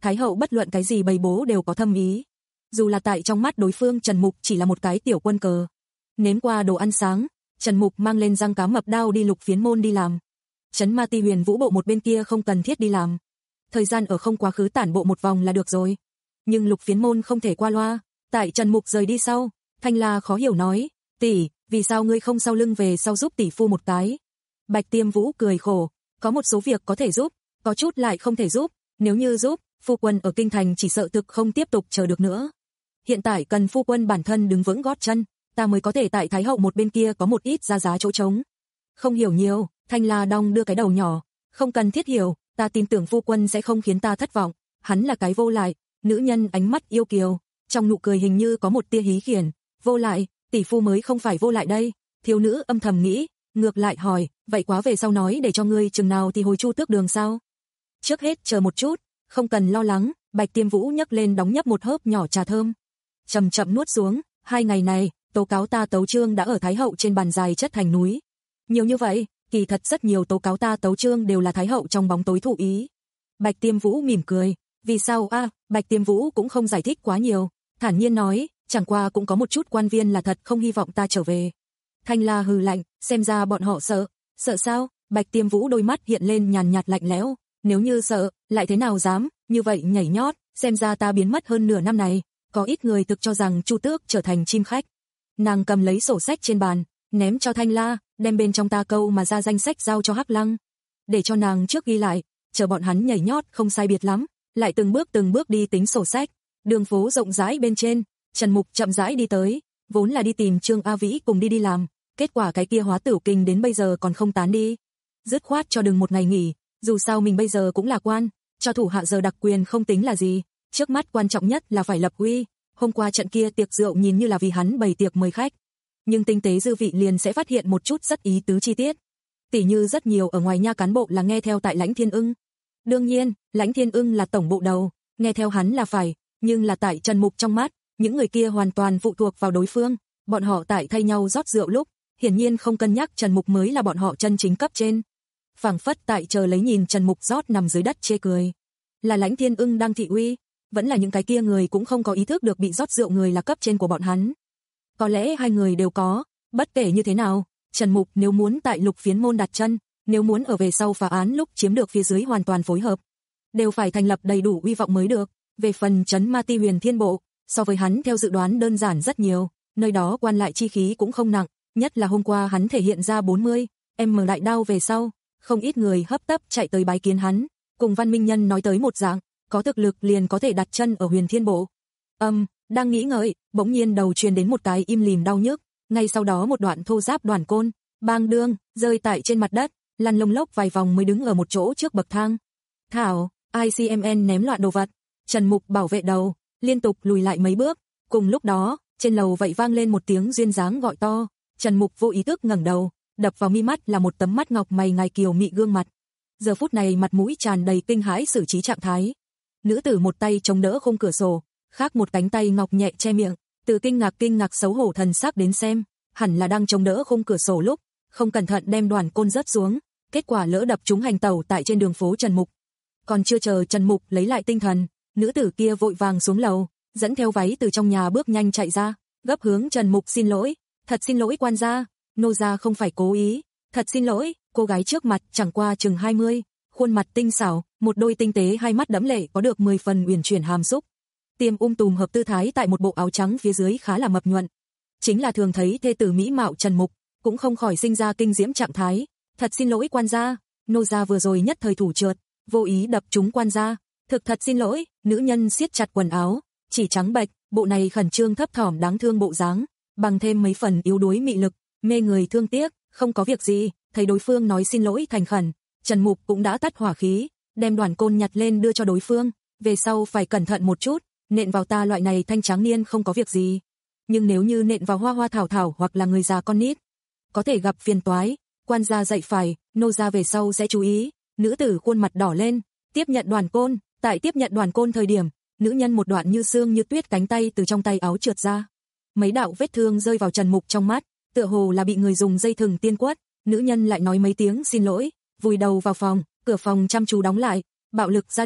Thái hậu bất luận cái gì bày bố đều có thâm ý. Dù là tại trong mắt đối phương Trần Mục chỉ là một cái tiểu quân cờ. Nếm qua đồ ăn sáng, Trần Mục mang lên răng cá mập đao đi Lục Phiến Môn đi làm. Trấn Ma Ti Huyền Vũ bộ một bên kia không cần thiết đi làm. Thời gian ở không quá khứ tản bộ một vòng là được rồi. Nhưng Lục Phiến Môn không thể qua loa. Tại Trần Mục rời đi sau, Thanh La khó hiểu nói, tỷ, vì sao ngươi không sau lưng về sau giúp tỷ phu một cái? Bạch Tiêm Vũ cười khổ, có một số việc có thể giúp, có chút lại không thể giúp, nếu như giúp, phu quân ở kinh thành chỉ sợ thực không tiếp tục chờ được nữa. Hiện tại cần phu quân bản thân đứng vững gót chân, ta mới có thể tại Thái hậu một bên kia có một ít ra giá chỗ trống. Không hiểu nhiều, Thanh La đong đưa cái đầu nhỏ, không cần thiết hiểu, ta tin tưởng phu quân sẽ không khiến ta thất vọng, hắn là cái vô lại, nữ nhân ánh mắt yêu kiều, trong nụ cười hình như có một tia hí khiển, vô lại, tỷ phu mới không phải vô lại đây, thiếu nữ âm thầm nghĩ, ngược lại hỏi, vậy quá về sau nói để cho ngươi chừng nào thì hồi Chu Tước Đường sao? Trước hết chờ một chút, không cần lo lắng, Bạch Tiêm Vũ nhấc lên đóng nhấp một hớp nhỏ trà thơm, chậm chậm nuốt xuống, hai ngày này, tố cáo ta tấu chương đã ở Thái hậu trên bàn dài chất thành núi. Nhiều như vậy, kỳ thật rất nhiều tố cáo ta tấu chương đều là Thái hậu trong bóng tối thụ ý. Bạch Tiêm Vũ mỉm cười, vì sao a? À, Bạch Tiêm Vũ cũng không giải thích quá nhiều, thản nhiên nói, chẳng qua cũng có một chút quan viên là thật không hy vọng ta trở về. Thanh La hừ lạnh, xem ra bọn họ sợ, sợ sao? Bạch Tiêm Vũ đôi mắt hiện lên nhàn nhạt lạnh lẽo, nếu như sợ, lại thế nào dám, như vậy nhảy nhót, xem ra ta biến mất hơn nửa năm này, có ít người thực cho rằng Chu Tước trở thành chim khách. Nàng cầm lấy sổ sách trên bàn, ném cho Thanh La, đem bên trong ta câu mà ra danh sách giao cho Hắc Lăng, để cho nàng trước ghi lại, chờ bọn hắn nhảy nhót không sai biệt lắm, lại từng bước từng bước đi tính sổ sách. Đường phố rộng rãi bên trên, Trần Mục chậm rãi đi tới, vốn là đi tìm Trương A Vĩ cùng đi đi làm, kết quả cái kia hóa tử kinh đến bây giờ còn không tán đi. Dứt khoát cho đừng một ngày nghỉ, dù sao mình bây giờ cũng là quan, cho thủ hạ giờ đặc quyền không tính là gì, trước mắt quan trọng nhất là phải lập uy. Hôm qua trận kia tiệc rượu nhìn như là vì hắn bày tiệc mời khách, nhưng tinh tế dư vị liền sẽ phát hiện một chút rất ý tứ chi tiết. Tỉ như rất nhiều ở ngoài nha cán bộ là nghe theo tại Lãnh Thiên Ưng. Đương nhiên, Lãnh Thiên Ưng là tổng bộ đầu, nghe theo hắn là phải, nhưng là tại Trần Mục trong mắt, những người kia hoàn toàn phụ thuộc vào đối phương, bọn họ tại thay nhau rót rượu lúc, hiển nhiên không cân nhắc Trần Mục mới là bọn họ chân chính cấp trên. Phảng phất tại chờ lấy nhìn Trần Mục rót nằm dưới đất chê cười. Là Lãnh Thiên Ưng đang thị uy, vẫn là những cái kia người cũng không có ý thức được bị rót rượu người là cấp trên của bọn hắn. Có lẽ hai người đều có, bất kể như thế nào, Trần Mục nếu muốn tại Lục Phiến Môn đặt chân, nếu muốn ở về sau phá án lúc chiếm được phía dưới hoàn toàn phối hợp, đều phải thành lập đầy đủ uy vọng mới được. Về phần Trấn Ma Ti Huyền Thiên Bộ, so với hắn theo dự đoán đơn giản rất nhiều, nơi đó quan lại chi khí cũng không nặng, nhất là hôm qua hắn thể hiện ra bốn mươi em đại đao về sau, không ít người hấp tấp chạy tới bái kiến hắn, cùng Văn Minh Nhân nói tới một dạng, có thực lực liền có thể đặt chân ở Huyền Thiên Bộ. Âm, um, đang nghĩ ngợi, bỗng nhiên đầu truyền đến một cái im lìm đau nhức, ngay sau đó một đoạn thô giáp đoàn côn, bang đương, rơi tại trên mặt đất, lăn lông lốc vài vòng mới đứng ở một chỗ trước bậc thang. Thảo, i xê em en ném loạn đồ vật. Trần Mục bảo vệ đầu, liên tục lùi lại mấy bước, cùng lúc đó, trên lầu vậy vang lên một tiếng duyên dáng gọi to, Trần Mục vô ý thức ngẩng đầu, đập vào mi mắt là một tấm mắt ngọc mày ngài kiều mị gương mặt. Giờ phút này mặt mũi tràn đầy kinh hãi xử trí trạng thái. Nữ tử một tay chống đỡ khung cửa sổ, khác một cánh tay ngọc nhẹ che miệng, từ kinh ngạc kinh ngạc xấu hổ thần sắc đến xem, hẳn là đang chống đỡ khung cửa sổ lúc, không cẩn thận đem đoàn côn rớt xuống, kết quả lỡ đập trúng hành tẩu tại trên đường phố Trần Mục. Còn chưa chờ Trần Mục lấy lại tinh thần, nữ tử kia vội vàng xuống lầu, dẫn theo váy từ trong nhà bước nhanh chạy ra, gấp hướng Trần Mục xin lỗi, thật xin lỗi quan gia, nô gia không phải cố ý, thật xin lỗi. Cô gái trước mặt chẳng qua chừng hai mươi, khuôn mặt tinh xảo, một đôi tinh tế hai mắt đẫm lệ có được mười phần uyển chuyển hàm xúc. Tiêm um tùm hợp tư thái tại một bộ áo trắng phía dưới khá là mập nhuận. Chính là thường thấy thê tử mỹ mạo Trần Mục, cũng không khỏi sinh ra kinh diễm trạng thái. Thật xin lỗi quan gia, nô gia vừa rồi nhất thời thủ trượt, vô ý đập trúng quan gia. Thực thật xin lỗi, nữ nhân siết chặt quần áo, chỉ trắng bệch, bộ này khẩn trương thấp thỏm đáng thương bộ dáng, bằng thêm mấy phần yếu đuối mị lực, mê người thương tiếc, không có việc gì. Thấy đối phương nói xin lỗi thành khẩn, Trần Mục cũng đã tắt hỏa khí, đem đoàn côn nhặt lên đưa cho đối phương, về sau phải cẩn thận một chút, nện vào ta loại này thanh tráng niên không có việc gì. Nhưng nếu như nện vào hoa hoa thảo thảo hoặc là người già con nít, có thể gặp phiền toái, quan gia dạy phải, nô gia về sau sẽ chú ý. Nữ tử khuôn mặt đỏ lên, tiếp nhận đoàn côn, tại tiếp nhận đoàn côn thời điểm, nữ nhân một đoạn như xương như tuyết cánh tay từ trong tay áo trượt ra. Mấy đạo vết thương rơi vào Trần Mục trong mắt, tựa hồ là bị người dùng dây thừng tiên quất. Nữ nhân lại nói mấy tiếng xin lỗi, vùi đầu vào phòng, cửa phòng chăm chú đóng lại. Bạo lực gia đình,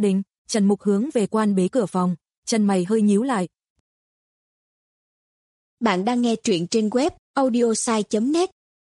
Trần Mục hướng về quan bế cửa phòng, chân mày hơi nhíu lại. Bạn đang nghe truyện trên web audiosai chấm net.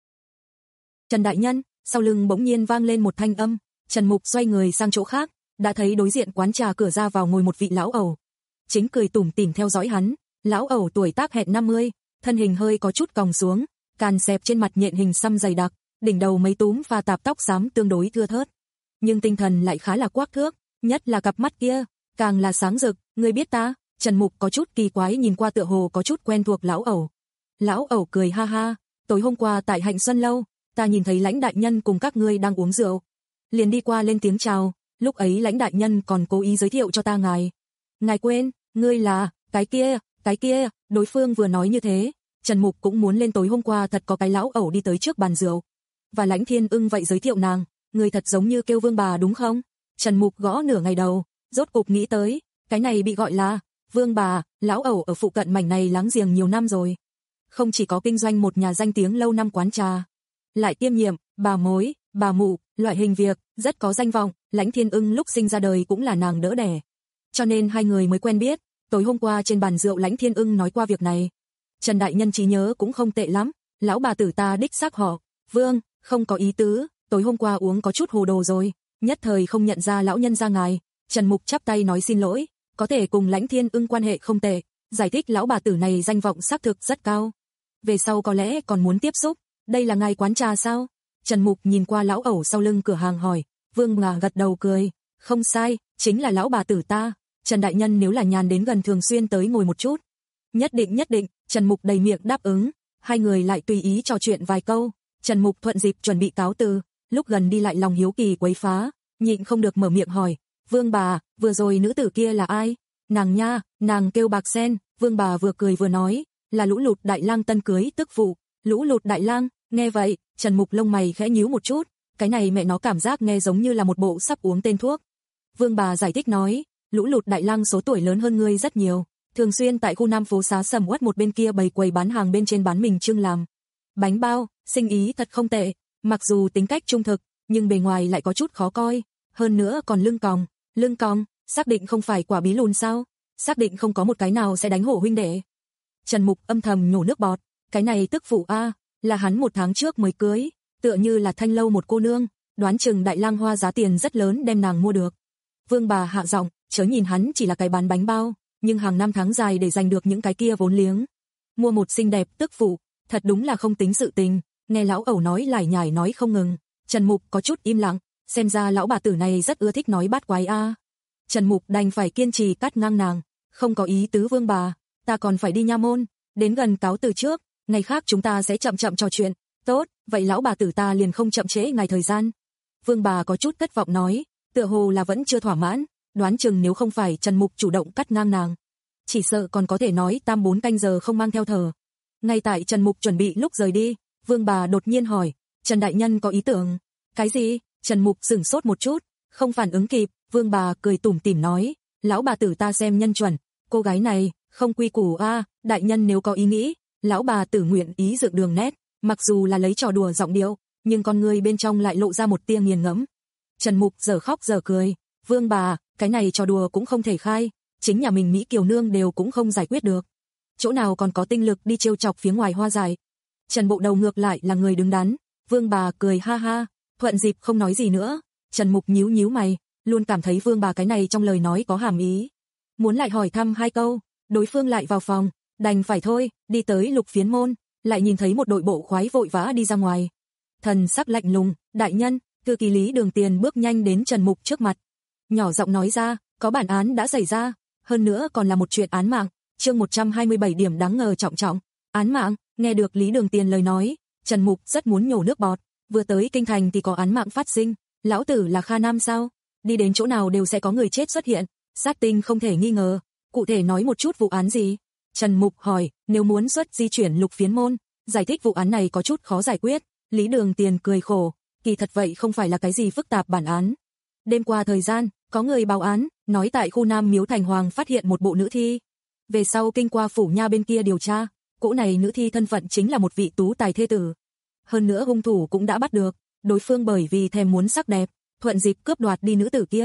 Trần đại nhân, sau lưng bỗng nhiên vang lên một thanh âm, Trần Mục xoay người sang chỗ khác, đã thấy đối diện quán trà cửa ra vào ngồi một vị lão ẩu. Chính cười tủm tỉm theo dõi hắn, lão ẩu tuổi tác hẹn năm mươi, thân hình hơi có chút còng xuống, càn xẹp trên mặt nhện hình xăm dày đặc, đỉnh đầu mấy túm pha tạp tóc xám tương đối thưa thớt. Nhưng tinh thần lại khá là quắc thước, nhất là cặp mắt kia, càng là sáng rực, ngươi biết ta? Trần Mục có chút kỳ quái nhìn qua tựa hồ có chút quen thuộc lão ẩu. Lão ẩu cười ha ha, tối hôm qua tại Hạnh Xuân lâu, ta nhìn thấy Lãnh đại nhân cùng các ngươi đang uống rượu. Liền đi qua lên tiếng chào, lúc ấy Lãnh đại nhân còn cố ý giới thiệu cho ta ngài. Ngài quên, ngươi là, cái kia, cái kia, đối phương vừa nói như thế, Trần Mục cũng muốn lên tối hôm qua thật có cái lão ẩu đi tới trước bàn rượu. Và Lãnh Thiên Ưng vậy giới thiệu nàng, người thật giống như kêu Vương bà đúng không? Trần Mục gõ nửa ngày đầu, rốt cục nghĩ tới, cái này bị gọi là Vương bà, lão ẩu ở phụ cận mảnh này láng giềng nhiều năm rồi. Không chỉ có kinh doanh một nhà danh tiếng lâu năm quán trà, lại tiêm nhiệm, bà mối, bà mụ, loại hình việc, rất có danh vọng, Lãnh Thiên Ưng lúc sinh ra đời cũng là nàng đỡ đẻ. Cho nên hai người mới quen biết, tối hôm qua trên bàn rượu Lãnh Thiên Ưng nói qua việc này. Trần đại nhân trí nhớ cũng không tệ lắm, lão bà tử ta đích xác họ Vương, không có ý tứ, tối hôm qua uống có chút hồ đồ rồi, nhất thời không nhận ra lão nhân ra ngài. Trần Mục chắp tay nói xin lỗi, có thể cùng Lãnh Thiên Ưng quan hệ không tệ, giải thích lão bà tử này danh vọng xác thực rất cao. Về sau có lẽ còn muốn tiếp xúc, đây là ngài quán trà sao? Trần Mục nhìn qua lão ẩu sau lưng cửa hàng hỏi, Vương ngà gật đầu cười, không sai, chính là lão bà tử ta. Trần đại nhân nếu là nhàn đến gần thường xuyên tới ngồi một chút. Nhất định nhất định, Trần Mục đầy miệng đáp ứng, hai người lại tùy ý trò chuyện vài câu. Trần Mục thuận dịp chuẩn bị cáo từ, lúc gần đi lại lòng hiếu kỳ quấy phá, nhịn không được mở miệng hỏi, Vương bà, vừa rồi nữ tử kia là ai? Nàng nha, nàng kêu Bạc Sen. Vương bà vừa cười vừa nói, là Lũ Lụt đại lang tân cưới tức phụ. Lũ Lụt đại lang, nghe vậy, Trần Mục lông mày khẽ nhíu một chút, cái này mẹ nó cảm giác nghe giống như là một bộ sắp uống tên thuốc. Vương bà giải thích nói, Lũ Lụt đại lang số tuổi lớn hơn ngươi rất nhiều, thường xuyên tại khu Nam phố xá sầm uất một bên kia bày quầy bán hàng bên trên bán mình trưng làm bánh bao, sinh ý thật không tệ, mặc dù tính cách trung thực, nhưng bề ngoài lại có chút khó coi, hơn nữa còn lưng còng, lưng còng, xác định không phải quả bí lùn sao? Xác định không có một cái nào sẽ đánh hổ huynh đệ. Trần Mục âm thầm nhổ nước bọt, cái này tức phụ a, là hắn một tháng trước mới cưới, tựa như là thanh lâu một cô nương, đoán chừng đại lang hoa giá tiền rất lớn đem nàng mua được. Vương bà hạ giọng, chớ nhìn hắn chỉ là cái bán bánh bao, nhưng hàng năm tháng dài để giành được những cái kia vốn liếng. Mua một xinh đẹp tức phụ, thật đúng là không tính sự tình. Nghe lão ẩu nói lải nhải nói không ngừng, Trần Mục có chút im lặng, xem ra lão bà tử này rất ưa thích nói bát quái a. Trần Mục đành phải kiên trì cắt ngang nàng, không có ý tứ Vương bà, ta còn phải đi nha môn, đến gần cáo từ trước, ngày khác chúng ta sẽ chậm chậm trò chuyện. Tốt, vậy lão bà tử ta liền không chậm trễ ngài thời gian. Vương bà có chút thất vọng nói, tựa hồ là vẫn chưa thỏa mãn, đoán chừng nếu không phải Trần Mục chủ động cắt ngang nàng, chỉ sợ còn có thể nói tam bốn canh giờ không mang theo thở. Ngay tại Trần Mục chuẩn bị lúc rời đi, Vương bà đột nhiên hỏi, Trần đại nhân có ý tưởng? Cái gì? Trần Mục sửng sốt một chút, không phản ứng kịp, Vương bà cười tủm tỉm nói, lão bà tử ta xem nhân chuẩn, cô gái này, không quy củ a, đại nhân nếu có ý nghĩ, lão bà tử nguyện ý dựng đường nét, mặc dù là lấy trò đùa giọng điệu, nhưng con người bên trong lại lộ ra một tia nghiền ngẫm. Trần Mục giờ khóc giờ cười, Vương bà, cái này trò đùa cũng không thể khai, chính nhà mình Mỹ Kiều Nương đều cũng không giải quyết được. Chỗ nào còn có tinh lực đi trêu chọc phía ngoài hoa dài. Trần Bộ Đầu ngược lại là người đứng đắn, Vương bà cười ha ha, thuận dịp không nói gì nữa. Trần Mục nhíu nhíu mày, luôn cảm thấy Vương bà cái này trong lời nói có hàm ý. Muốn lại hỏi thăm hai câu, đối phương lại vào phòng, đành phải thôi, đi tới Lục Phiến môn, lại nhìn thấy một đội bộ khoái vội vã đi ra ngoài. Thần sắc lạnh lùng, đại nhân, thư ký Lý Đường Tiền bước nhanh đến Trần Mục trước mặt. Nhỏ giọng nói ra, có bản án đã xảy ra, hơn nữa còn là một chuyện án mạng, chương một trăm hai mươi bảy điểm đáng ngờ trọng trọng. Án mạng, nghe được Lý Đường Tiền lời nói, Trần Mục rất muốn nhổ nước bọt, vừa tới kinh thành thì có án mạng phát sinh, lão tử là Kha Nam sao? Đi đến chỗ nào đều sẽ có người chết xuất hiện, sát tinh không thể nghi ngờ, cụ thể nói một chút vụ án gì? Trần Mục hỏi, nếu muốn xuất di chuyển Lục Phiến môn, giải thích vụ án này có chút khó giải quyết. Lý Đường Tiền cười khổ, kỳ thật vậy không phải là cái gì phức tạp bản án. Đêm qua thời gian, có người báo án, nói tại khu Nam Miếu Thành Hoàng phát hiện một bộ nữ thi. Về sau kinh qua phủ nha bên kia điều tra, cỗ này nữ thi thân phận chính là một vị tú tài thê tử. Hơn nữa hung thủ cũng đã bắt được, đối phương bởi vì thèm muốn sắc đẹp, thuận dịp cướp đoạt đi nữ tử kia,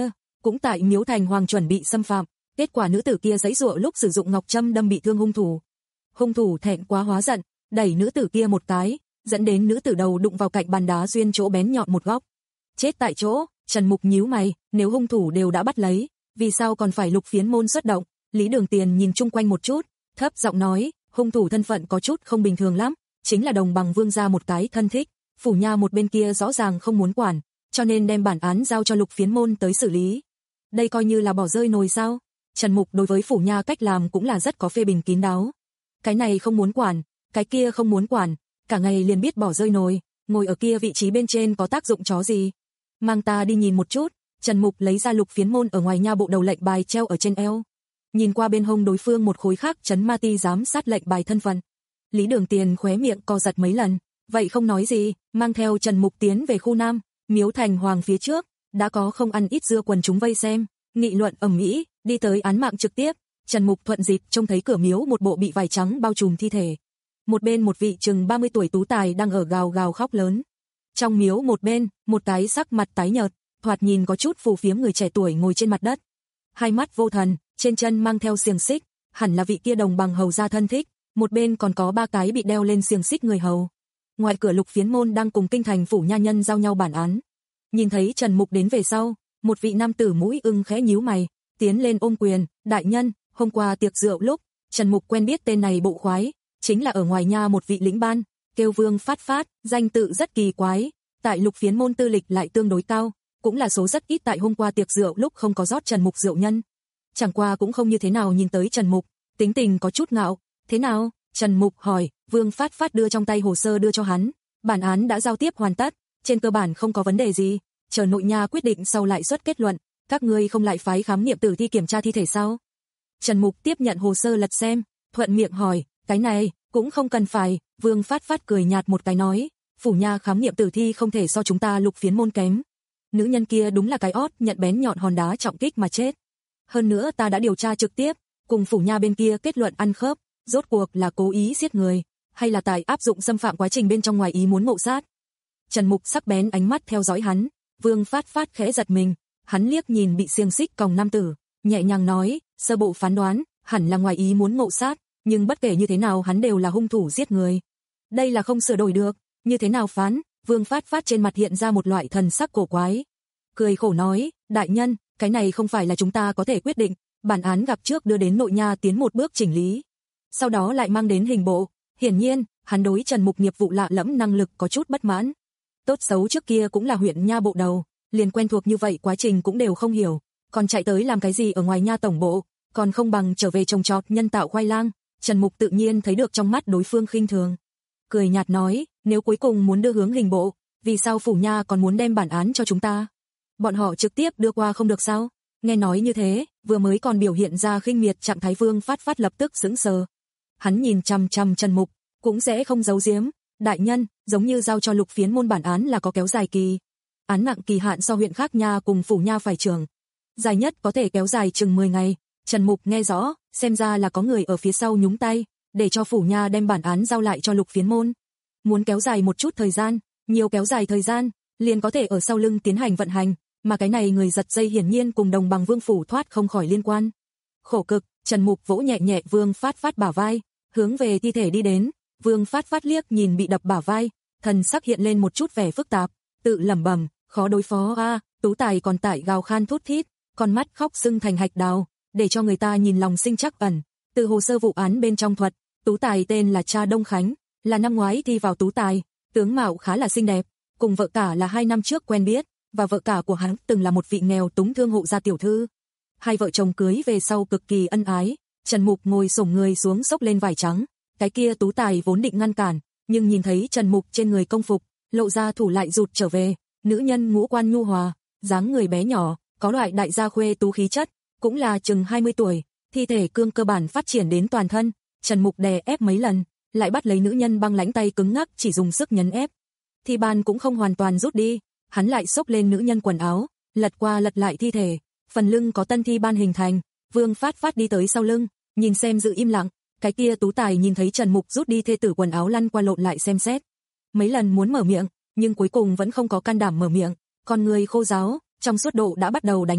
cũng tại Miếu Thành Hoàng chuẩn bị xâm phạm, kết quả nữ tử kia giãy giụa lúc sử dụng ngọc châm đâm bị thương hung thủ. Hung thủ thẹn quá hóa giận, đẩy nữ tử kia một cái, dẫn đến nữ tử đầu đụng vào cạnh bàn đá xuyên chỗ bén nhọn một góc. Chết tại chỗ. Trần Mục nhíu mày, nếu hung thủ đều đã bắt lấy, vì sao còn phải Lục Phiến Môn xuất động? Lý Đường Tiền nhìn chung quanh một chút, thấp giọng nói, hung thủ thân phận có chút không bình thường lắm, chính là đồng bằng vương gia một cái thân thích, phủ nha một bên kia rõ ràng không muốn quản, cho nên đem bản án giao cho Lục Phiến Môn tới xử lý. Đây coi như là bỏ rơi nồi sao? Trần Mục đối với phủ nha cách làm cũng là rất có phê bình kín đáo. Cái này không muốn quản, cái kia không muốn quản, cả ngày liền biết bỏ rơi nồi, ngồi ở kia vị trí bên trên có tác dụng chó gì? Mang ta đi nhìn một chút. Trần Mục lấy ra Lục Phiến Môn ở ngoài nha bộ đầu lệnh bài treo ở trên eo. Nhìn qua bên hông đối phương một khối khác chấn ma ti giám sát lệnh bài thân phận. Lý Đường Tiền khóe miệng co giật mấy lần, vậy không nói gì, mang theo Trần Mục tiến về khu Nam, Miếu Thành Hoàng phía trước, đã có không ăn ít dưa quần chúng vây xem, nghị luận ầm ĩ, đi tới án mạng trực tiếp. Trần Mục thuận dịp trông thấy cửa miếu một bộ bị vải trắng bao trùm thi thể. Một bên một vị chừng ba mươi tuổi tú tài đang ở gào gào khóc lớn. Trong miếu một bên, một cái sắc mặt tái nhợt, thoạt nhìn có chút phù phiếm người trẻ tuổi ngồi trên mặt đất. Hai mắt vô thần, trên chân mang theo xiềng xích, hẳn là vị kia đồng bằng hầu gia thân thích, một bên còn có ba cái bị đeo lên xiềng xích người hầu. Ngoài cửa Lục Phiến Môn đang cùng kinh thành phủ nha nhân giao nhau bản án. Nhìn thấy Trần Mục đến về sau, một vị nam tử mũi ưng khẽ nhíu mày, tiến lên ôm quyền, đại nhân, hôm qua tiệc rượu lúc, Trần Mục quen biết tên này bộ khoái, chính là ở ngoài nha một vị lĩnh ban, kêu Vương Phát Phát, danh tự rất kỳ quái, tại Lục Phiến Môn tư lịch lại tương đối cao, cũng là số rất ít tại hôm qua tiệc rượu lúc không có rót Trần Mục rượu nhân. Chẳng qua cũng không như thế nào nhìn tới Trần Mục, tính tình có chút ngạo, thế nào? Trần Mục hỏi. Vương Phát Phát đưa trong tay hồ sơ đưa cho hắn, bản án đã giao tiếp hoàn tất, trên cơ bản không có vấn đề gì, chờ nội nha quyết định sau lại xuất kết luận, các ngươi không lại phái khám nghiệm tử thi kiểm tra thi thể sao? Trần Mục tiếp nhận hồ sơ lật xem, thuận miệng hỏi, cái này cũng không cần phải. Vương Phát Phát cười nhạt một cái nói, phủ nha khám nghiệm tử thi không thể so chúng ta Lục Phiến Môn kém. Nữ nhân kia đúng là cái ót nhận bén nhọn hòn đá trọng kích mà chết. Hơn nữa ta đã điều tra trực tiếp, cùng phủ nha bên kia kết luận ăn khớp, rốt cuộc là cố ý giết người, hay là tại áp dụng xâm phạm quá trình bên trong ngoài ý muốn ngộ sát. Trần Mục sắc bén ánh mắt theo dõi hắn, Vương Phát Phát khẽ giật mình, hắn liếc nhìn bị xiềng xích còng nam tử, nhẹ nhàng nói, sơ bộ phán đoán, hẳn là ngoài ý muốn ngộ sát, nhưng bất kể như thế nào hắn đều là hung thủ giết người. Đây là không sửa đổi được, như thế nào phán? Vương Phát Phát trên mặt hiện ra một loại thần sắc cổ quái, cười khổ nói, đại nhân, cái này không phải là chúng ta có thể quyết định, bản án gặp trước đưa đến nội nha tiến một bước chỉnh lý, sau đó lại mang đến hình bộ. Hiển nhiên, hắn đối Trần Mục nghiệp vụ lạ lẫm năng lực có chút bất mãn. Tốt xấu trước kia cũng là huyện nha bộ đầu, liền quen thuộc như vậy quá trình cũng đều không hiểu, còn chạy tới làm cái gì ở ngoài nha tổng bộ, còn không bằng trở về trồng trọt nhân tạo khoai lang. Trần Mục tự nhiên thấy được trong mắt đối phương khinh thường, cười nhạt nói, nếu cuối cùng muốn đưa hướng hình bộ, vì sao phủ nha còn muốn đem bản án cho chúng ta? Bọn họ trực tiếp đưa qua không được sao? Nghe nói như thế, vừa mới còn biểu hiện ra khinh miệt trạng thái Vương Phát Phát lập tức sững sờ. Hắn nhìn chằm chằm Trần Mục, cũng sẽ không giấu giếm, đại nhân, giống như giao cho Lục Phiến Môn bản án là có kéo dài kỳ. Án nặng kỳ hạn so huyện khác nha cùng phủ nha phải trường. Dài nhất có thể kéo dài chừng mười ngày. Trần Mục nghe rõ, xem ra là có người ở phía sau nhúng tay, để cho phủ nha đem bản án giao lại cho Lục Phiến Môn. Muốn kéo dài một chút thời gian, nhiều kéo dài thời gian, liền có thể ở sau lưng tiến hành vận hành, mà cái này người giật dây hiển nhiên cùng đồng bằng vương phủ thoát không khỏi liên quan. Khổ cực, Trần Mục vỗ nhẹ nhẹ Vương Phát Phát bả vai, hướng về thi thể đi đến. Vương Phát Phát liếc nhìn bị đập bả vai, thần sắc hiện lên một chút vẻ phức tạp, tự lẩm bẩm, khó đối phó a. À, tú tài còn tại gào khan thút thít, con mắt khóc sưng thành hạch đào, để cho người ta nhìn lòng sinh trắc ẩn. Từ hồ sơ vụ án bên trong thuật, tú tài tên là Cha Đông Khánh, là năm ngoái thi vào tú tài, tướng mạo khá là xinh đẹp, cùng vợ cả là hai năm trước quen biết, và vợ cả của hắn từng là một vị nghèo túng thương hộ gia tiểu thư. Hai vợ chồng cưới về sau cực kỳ ân ái. Trần Mục ngồi xổm người xuống xốc lên vải trắng, cái kia tú tài vốn định ngăn cản, nhưng nhìn thấy Trần Mục trên người công phục, lộ ra thủ lại rụt trở về. Nữ nhân ngũ quan nhu hòa, dáng người bé nhỏ, có loại đại gia khuê tú khí chất, cũng là chừng hai mươi tuổi, thi thể cương cơ bản phát triển đến toàn thân. Trần Mục đè ép mấy lần, lại bắt lấy nữ nhân băng lãnh tay cứng ngắc chỉ dùng sức nhấn ép. Thi ban cũng không hoàn toàn rút đi, hắn lại xốc lên nữ nhân quần áo, lật qua lật lại thi thể, phần lưng có tân thi ban hình thành. Vương Phát Phát đi tới sau lưng, nhìn xem giữ im lặng, cái kia tú tài nhìn thấy Trần Mục rút đi thê tử quần áo lăn qua lộn lại xem xét. Mấy lần muốn mở miệng, nhưng cuối cùng vẫn không có can đảm mở miệng, con người khô ráo, trong suốt độ đã bắt đầu đánh mất,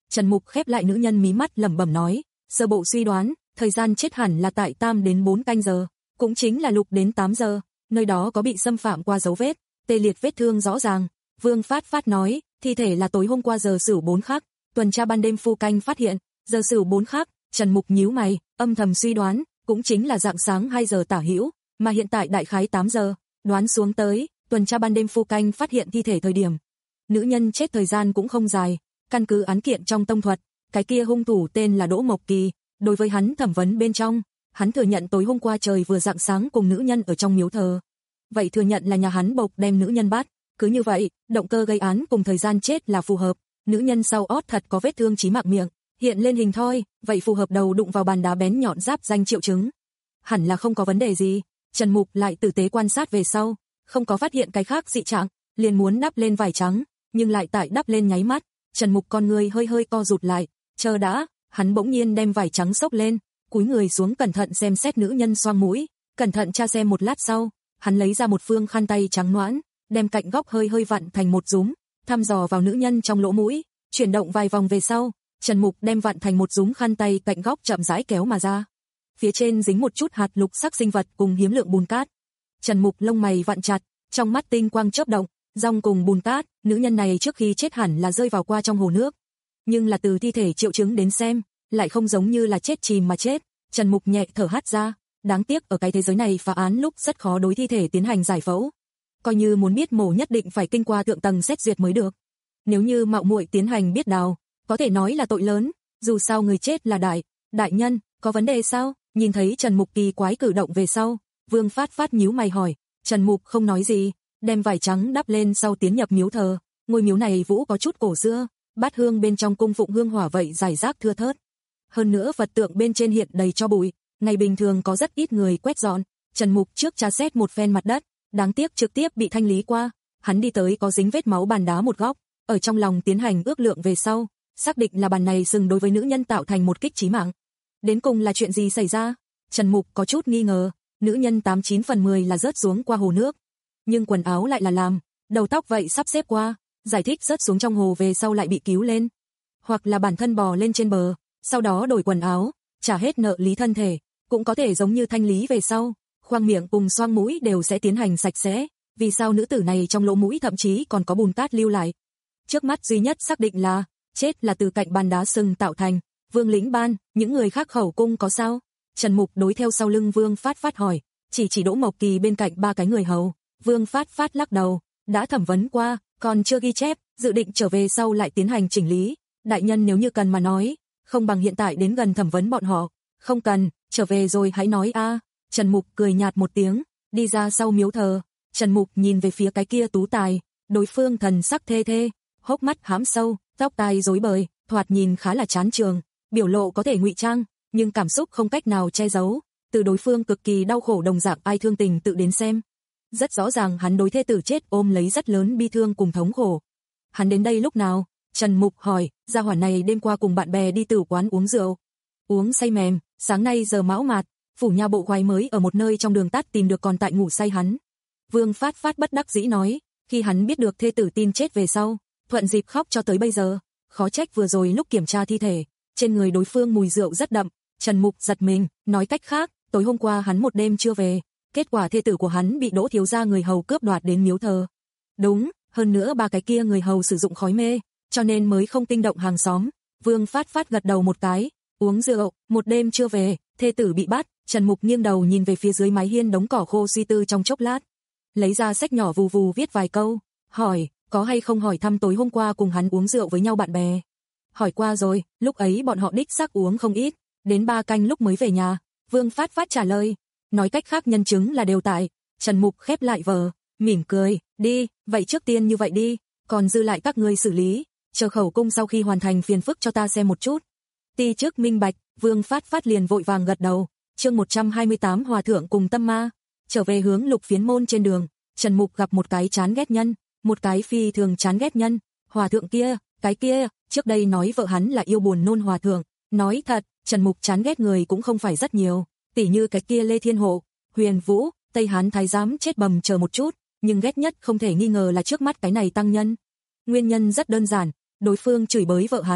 Trần Mục khép lại nữ nhân mí mắt lẩm bẩm nói, sơ bộ suy đoán, thời gian chết hẳn là tại tam đến bốn canh giờ, cũng chính là lục đến tám giờ, nơi đó có bị xâm phạm qua dấu vết, tê liệt vết thương rõ ràng. Vương Phát Phát nói, thi thể là tối hôm qua giờ sửu bốn khắc, tuần tra ban đêm phu canh phát hiện, giờ sửu bốn khắc. Trần Mục nhíu mày, âm thầm suy đoán, cũng chính là rạng sáng hai giờ tả hữu, mà hiện tại đại khái tám giờ, đoán xuống tới, tuần tra ban đêm phu canh phát hiện thi thể thời điểm. Nữ nhân chết thời gian cũng không dài, căn cứ án kiện trong tông thuật, cái kia hung thủ tên là Đỗ Mộc Kỳ, đối với hắn thẩm vấn bên trong, hắn thừa nhận tối hôm qua trời vừa rạng sáng cùng nữ nhân ở trong miếu thờ. Vậy thừa nhận là nhà hắn bộc đem nữ nhân bắt, cứ như vậy, động cơ gây án cùng thời gian chết là phù hợp, nữ nhân sau ót thật có vết thương chí mạng miệng, hiện lên hình thoi, vậy phù hợp đầu đụng vào bàn đá bén nhọn giáp danh triệu chứng. Hẳn là không có vấn đề gì. Trần Mục lại tử tế quan sát về sau, không có phát hiện cái khác dị trạng, liền muốn đắp lên vải trắng, nhưng lại tại đắp lên nháy mắt, Trần Mục con người hơi hơi co rụt lại, chờ đã, hắn bỗng nhiên đem vải trắng xốc lên, cúi người xuống cẩn thận xem xét nữ nhân xoang mũi, cẩn thận tra xem một lát sau, hắn lấy ra một phương khăn tay trắng nõn, đem cạnh góc hơi hơi vặn thành một dúm, thăm dò vào nữ nhân trong lỗ mũi, chuyển động vài vòng về sau, Trần Mục đem vặn thành một dúm khăn tay cạnh góc chậm rãi kéo mà ra. Phía trên dính một chút hạt lục sắc sinh vật cùng hiếm lượng bùn cát. Trần Mục lông mày vặn chặt, trong mắt tinh quang chớp động, rong cùng bùn cát, nữ nhân này trước khi chết hẳn là rơi vào qua trong hồ nước. Nhưng là từ thi thể triệu chứng đến xem, lại không giống như là chết chìm mà chết. Trần Mục nhẹ thở hắt ra, đáng tiếc ở cái thế giới này phá án lúc rất khó đối thi thể tiến hành giải phẫu. Coi như muốn biết mổ nhất định phải kinh qua thượng tầng xét duyệt mới được. Nếu như mạo muội tiến hành biết đào, có thể nói là tội lớn, dù sao người chết là đại, đại nhân, có vấn đề sao? Nhìn thấy Trần Mục kỳ quái cử động về sau, Vương Phát Phát nhíu mày hỏi, Trần Mục không nói gì, đem vải trắng đắp lên sau tiến nhập miếu thờ, ngôi miếu này vũ có chút cổ xưa, bát hương bên trong cung phụng hương hỏa vậy rải rác thưa thớt. Hơn nữa Phật tượng bên trên hiện đầy tro bụi, ngày bình thường có rất ít người quét dọn, Trần Mục trước tra xét một phen mặt đất, đáng tiếc trực tiếp bị thanh lý qua, hắn đi tới có dính vết máu bàn đá một góc, ở trong lòng tiến hành ước lượng về sau, xác định là bàn này sừng đối với nữ nhân tạo thành một kích chí mạng. Đến cùng là chuyện gì xảy ra? Trần Mục có chút nghi ngờ, nữ nhân tám chín phần mười là rớt xuống qua hồ nước, nhưng quần áo lại là làm, đầu tóc vậy sắp xếp qua, giải thích rớt xuống trong hồ về sau lại bị cứu lên, hoặc là bản thân bò lên trên bờ, sau đó đổi quần áo, trả hết nợ lý thân thể, cũng có thể giống như thanh lý về sau, khoang miệng cùng xoang mũi đều sẽ tiến hành sạch sẽ, vì sao nữ tử này trong lỗ mũi thậm chí còn có bùn cát lưu lại. Trước mắt duy nhất xác định là, chết là từ cạnh bàn đá sừng tạo thành. Vương Lĩnh Ban, những người khác khẩu cung có sao? Trần Mục đối theo sau lưng Vương Phát Phát hỏi, chỉ chỉ Đỗ Mộc Kỳ bên cạnh ba cái người hầu. Vương Phát Phát lắc đầu, đã thẩm vấn qua, còn chưa ghi chép, dự định trở về sau lại tiến hành chỉnh lý. Đại nhân nếu như cần mà nói, không bằng hiện tại đến gần thẩm vấn bọn họ. Không cần, trở về rồi hãy nói a. Trần Mục cười nhạt một tiếng, đi ra sau miếu thờ. Trần Mục nhìn về phía cái kia tú tài, đối phương thần sắc thê thê, hốc mắt hám sâu, tóc tai rối bời, thoạt nhìn khá là chán trường. Biểu lộ có thể ngụy trang, nhưng cảm xúc không cách nào che giấu, từ đối phương cực kỳ đau khổ đồng dạng ai thương tình tự đến xem. Rất rõ ràng hắn đối thê tử chết ôm lấy rất lớn bi thương cùng thống khổ. Hắn đến đây lúc nào? Trần Mục hỏi, gia hỏa này đêm qua cùng bạn bè đi tử quán uống rượu. Uống say mềm, sáng nay giờ mão mạt, phủ nha bộ khoái mới ở một nơi trong đường tắt tìm được còn tại ngủ say hắn. Vương Phát Phát bất đắc dĩ nói, khi hắn biết được thê tử tin chết về sau, thuận dịp khóc cho tới bây giờ, khó trách vừa rồi lúc kiểm tra thi thể. Trên người đối phương mùi rượu rất đậm, Trần Mục giật mình, nói cách khác, tối hôm qua hắn một đêm chưa về, kết quả thê tử của hắn bị Đỗ thiếu gia người hầu cướp đoạt đến miếu thờ. Đúng, hơn nữa ba cái kia người hầu sử dụng khói mê, cho nên mới không kinh động hàng xóm. Vương Phát Phát gật đầu một cái, uống rượu, một đêm chưa về, thê tử bị bắt. Trần Mục nghiêng đầu nhìn về phía dưới mái hiên đống cỏ khô suy tư trong chốc lát, lấy ra sách nhỏ vù vù viết vài câu, hỏi, có hay không hỏi thăm tối hôm qua cùng hắn uống rượu với nhau bạn bè. Hỏi qua rồi, lúc ấy bọn họ đích xác uống không ít, đến ba canh lúc mới về nhà. Vương Phát Phát trả lời, nói cách khác nhân chứng là đều tại. Trần Mục khép lại vở, mỉm cười, đi, vậy trước tiên như vậy đi, còn dư lại các ngươi xử lý, chờ khẩu cung sau khi hoàn thành phiền phức cho ta xem một chút. Ti trước minh bạch. Vương Phát Phát liền vội vàng gật đầu. Chương một trăm hai mươi tám Hòa thượng cùng tâm ma. Trở về hướng Lục Phiến môn trên đường, Trần Mục gặp một cái chán ghét nhân, một cái phi thường chán ghét nhân. Hòa thượng kia, cái kia, trước đây nói vợ hắn là yêu buồn nôn hòa thượng, nói thật, Trần Mục chán ghét người cũng không phải rất nhiều, tỉ như cái kia Lê Thiên Hộ, Huyền Vũ, Tây Hán thái giám chết bầm chờ một chút, nhưng ghét nhất không thể nghi ngờ là trước mắt cái này tăng nhân. Nguyên nhân rất đơn giản, đối phương chửi bới vợ hắn,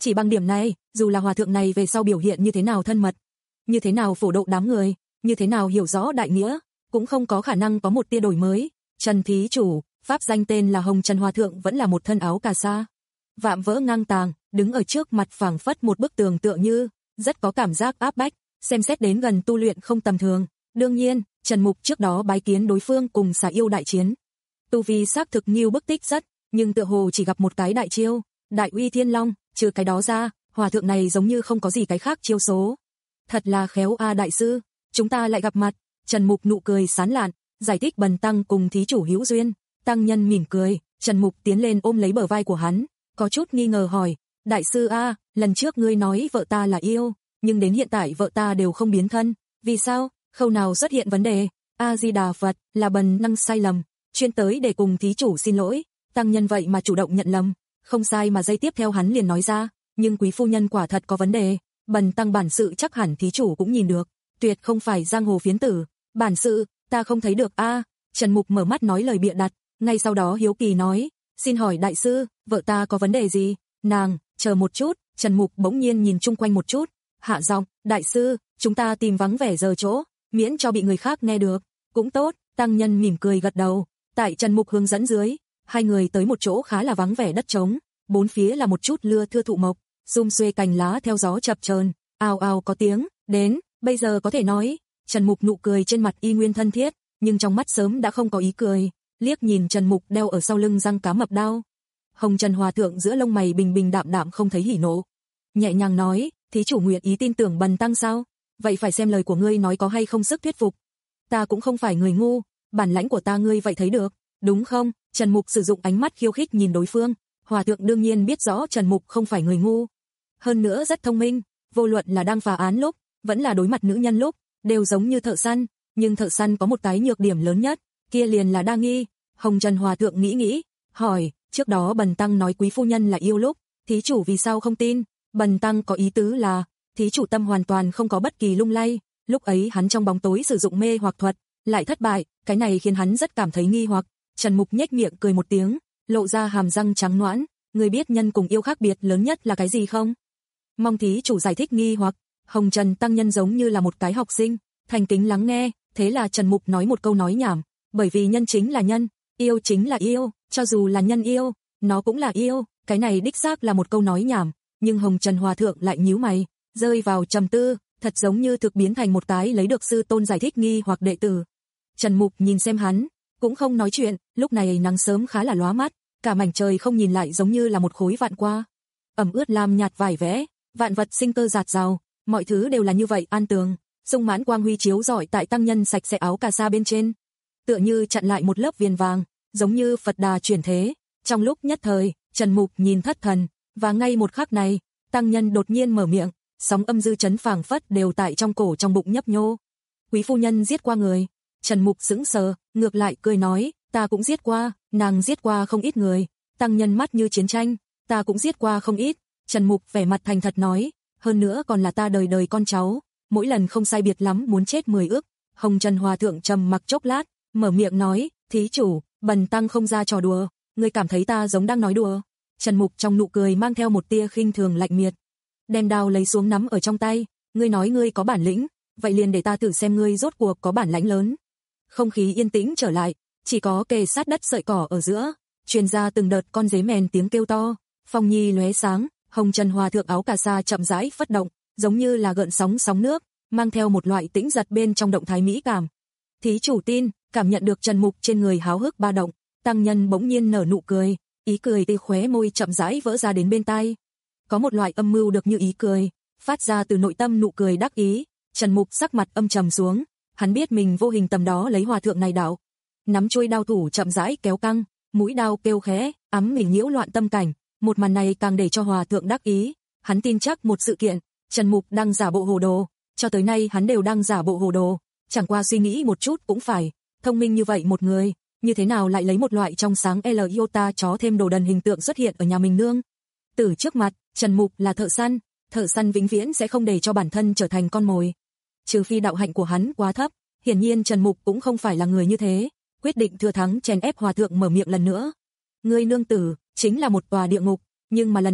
Chỉ bằng điểm này, dù là hòa thượng này về sau biểu hiện như thế nào thân mật, như thế nào phổ độ đám người, như thế nào hiểu rõ đại nghĩa, cũng không có khả năng có một tia đổi mới. Trần thí chủ, pháp danh tên là Hồng Trần Hòa Thượng vẫn là một thân áo cà sa, vạm vỡ ngang tàng, đứng ở trước mặt phảng phất một bức tường tựa như, rất có cảm giác áp bách, xem xét đến gần tu luyện không tầm thường. Đương nhiên, Trần Mục trước đó bái kiến đối phương cùng xà yêu đại chiến. Tu vi xác thực như bức tích rất, nhưng tựa hồ chỉ gặp một cái đại chiêu, đại uy thiên long, trừ cái đó ra, hòa thượng này giống như không có gì cái khác chiêu số. Thật là khéo a đại sư, chúng ta lại gặp mặt. Trần Mục nụ cười sán lạn, giải thích bần tăng cùng thí chủ hữu duyên. Tăng nhân mỉm cười, Trần Mục tiến lên ôm lấy bờ vai của hắn, có chút nghi ngờ hỏi, đại sư a, lần trước ngươi nói vợ ta là yêu, nhưng đến hiện tại vợ ta đều không biến thân, vì sao, khâu nào xuất hiện vấn đề? A Di Đà Phật, là bần năng sai lầm, chuyên tới để cùng thí chủ xin lỗi. Tăng nhân vậy mà chủ động nhận lầm, không sai mà giây tiếp theo hắn liền nói ra, nhưng quý phu nhân quả thật có vấn đề, bần tăng bản sự chắc hẳn thí chủ cũng nhìn được, tuyệt không phải giang hồ phiến tử. Bản sự, ta không thấy được a. Trần Mục mở mắt nói lời bịa đặt, ngay sau đó hiếu kỳ nói, xin hỏi đại sư, vợ ta có vấn đề gì? Nàng, chờ một chút. Trần Mục bỗng nhiên nhìn chung quanh một chút, hạ giọng, đại sư, chúng ta tìm vắng vẻ giờ chỗ, miễn cho bị người khác nghe được. Cũng tốt. Tăng nhân mỉm cười gật đầu. Tại Trần Mục hướng dẫn dưới, hai người tới một chỗ khá là vắng vẻ đất trống, bốn phía là một chút lưa thưa thụ mộc, sum xuê cành lá theo gió chập chờn, ào ào có tiếng. Đến, bây giờ có thể nói. Trần Mục nụ cười trên mặt y nguyên thân thiết, nhưng trong mắt sớm đã không có ý cười, liếc nhìn Trần Mục đeo ở sau lưng răng cá mập đao. Hồng Trần Hòa Thượng giữa lông mày bình bình đạm đạm không thấy hỉ nộ, nhẹ nhàng nói, thí chủ nguyện ý tin tưởng bần tăng sao? Vậy phải xem lời của ngươi nói có hay không sức thuyết phục. Ta cũng không phải người ngu, bản lãnh của ta ngươi vậy thấy được, đúng không? Trần Mục sử dụng ánh mắt khiêu khích nhìn đối phương. Hòa Thượng đương nhiên biết rõ Trần Mục không phải người ngu, hơn nữa rất thông minh, vô luận là đang phá án lúc, vẫn là đối mặt nữ nhân lúc, đều giống như thợ săn, nhưng thợ săn có một cái nhược điểm lớn nhất, kia liền là đa nghi. Hồng Trần Hòa Thượng nghĩ nghĩ, hỏi, trước đó bần tăng nói quý phu nhân là yêu lúc, thí chủ vì sao không tin? Bần tăng có ý tứ là, thí chủ tâm hoàn toàn không có bất kỳ lung lay, lúc ấy hắn trong bóng tối sử dụng mê hoặc thuật, lại thất bại, cái này khiến hắn rất cảm thấy nghi hoặc. Trần Mục nhếch miệng cười một tiếng, lộ ra hàm răng trắng nõn, người biết nhân cùng yêu khác biệt lớn nhất là cái gì không? Mong thí chủ giải thích nghi hoặc. Hồng Trần tăng nhân giống như là một cái học sinh, thành kính lắng nghe, thế là Trần Mục nói một câu nói nhảm, bởi vì nhân chính là nhân, yêu chính là yêu, cho dù là nhân yêu, nó cũng là yêu, cái này đích xác là một câu nói nhảm, nhưng Hồng Trần Hòa Thượng lại nhíu mày, rơi vào trầm tư, thật giống như thực biến thành một cái lấy được sư tôn giải thích nghi hoặc đệ tử. Trần Mục nhìn xem hắn, cũng không nói chuyện, lúc này nắng sớm khá là lóa mắt, cả mảnh trời không nhìn lại giống như là một khối vạn qua, ẩm ướt lam nhạt vải vẽ, vạn vật sinh cơ dạt dào, mọi thứ đều là như vậy an tường, sung mãn quang huy chiếu rọi tại tăng nhân sạch sẽ áo cà sa bên trên, tựa như chặn lại một lớp viền vàng, giống như Phật Đà chuyển thế. Trong lúc nhất thời, Trần Mục nhìn thất thần, và ngay một khắc này, tăng nhân đột nhiên mở miệng, sóng âm dư chấn phảng phất đều tại trong cổ trong bụng nhấp nhô. Quý phu nhân giết qua người. Trần Mục sững sờ, ngược lại cười nói, ta cũng giết qua, nàng giết qua không ít người. Tăng nhân mắt như chiến tranh, ta cũng giết qua không ít. Trần Mục vẻ mặt thành thật nói, hơn nữa còn là ta đời đời con cháu, mỗi lần không sai biệt lắm muốn chết mười ức. Hồng Trần Hòa Thượng trầm mặc chốc lát, mở miệng nói, thí chủ, bần tăng không ra trò đùa, ngươi cảm thấy ta giống đang nói đùa? Trần Mục trong nụ cười mang theo một tia khinh thường lạnh miệt, đem đao lấy xuống nắm ở trong tay, ngươi nói ngươi có bản lĩnh, vậy liền để ta thử xem ngươi rốt cuộc có bản lãnh lớn. Không khí yên tĩnh trở lại, chỉ có kề sát đất sợi cỏ ở giữa, truyền ra từng đợt con dế mèn tiếng kêu to, phong nhi lóe sáng. Hồng Trần Hòa Thượng áo cà sa chậm rãi phất động, giống như là gợn sóng sóng nước, mang theo một loại tĩnh giật bên trong động thái mỹ cảm. Thí chủ tin, cảm nhận được Trần Mục trên người háo hức ba động, tăng nhân bỗng nhiên nở nụ cười, ý cười từ khóe môi chậm rãi vỡ ra đến bên tai. Có một loại âm mưu được như ý cười, phát ra từ nội tâm nụ cười đắc ý. Trần Mục sắc mặt âm trầm xuống, hắn biết mình vô hình tầm đó lấy hòa thượng này đạo. Nắm chuôi đao thủ chậm rãi kéo căng, mũi đao kêu khẽ, ấm mình nhiễu loạn tâm cảnh. Một màn này càng để cho hòa thượng đắc ý, hắn tin chắc một sự kiện, Trần Mục đang giả bộ hồ đồ, cho tới nay hắn đều đang giả bộ hồ đồ, chẳng qua suy nghĩ một chút cũng phải, thông minh như vậy một người, như thế nào lại lấy một loại trong sáng L iota chó thêm đồ đần hình tượng xuất hiện ở nhà mình nương. Từ trước mặt, Trần Mục là thợ săn, thợ săn vĩnh viễn sẽ không để cho bản thân trở thành con mồi. Trừ phi đạo hạnh của hắn quá thấp, hiển nhiên Trần Mục cũng không phải là người như thế, quyết định thừa thắng chèn ép hòa thượng mở miệng lần nữa. Ngươi nương tử chính là một tòa địa ngục, nhưng mà lần này,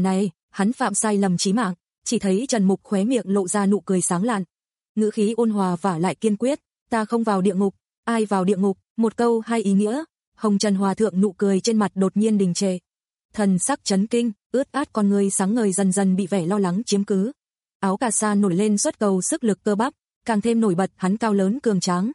hắn phạm sai lầm chí mạng, chỉ thấy Trần Mục khóe miệng lộ ra nụ cười sáng lạn. Ngữ khí ôn hòa và lại kiên quyết, ta không vào địa ngục, ai vào địa ngục, một câu hai ý nghĩa. Hồng Trần Hòa thượng nụ cười trên mặt đột nhiên đình trệ. Thần sắc chấn kinh, ướt át con người sáng ngời dần dần bị vẻ lo lắng chiếm cứ. Áo cà sa nổi lên xuất cầu sức lực cơ bắp, càng thêm nổi bật hắn cao lớn cường tráng.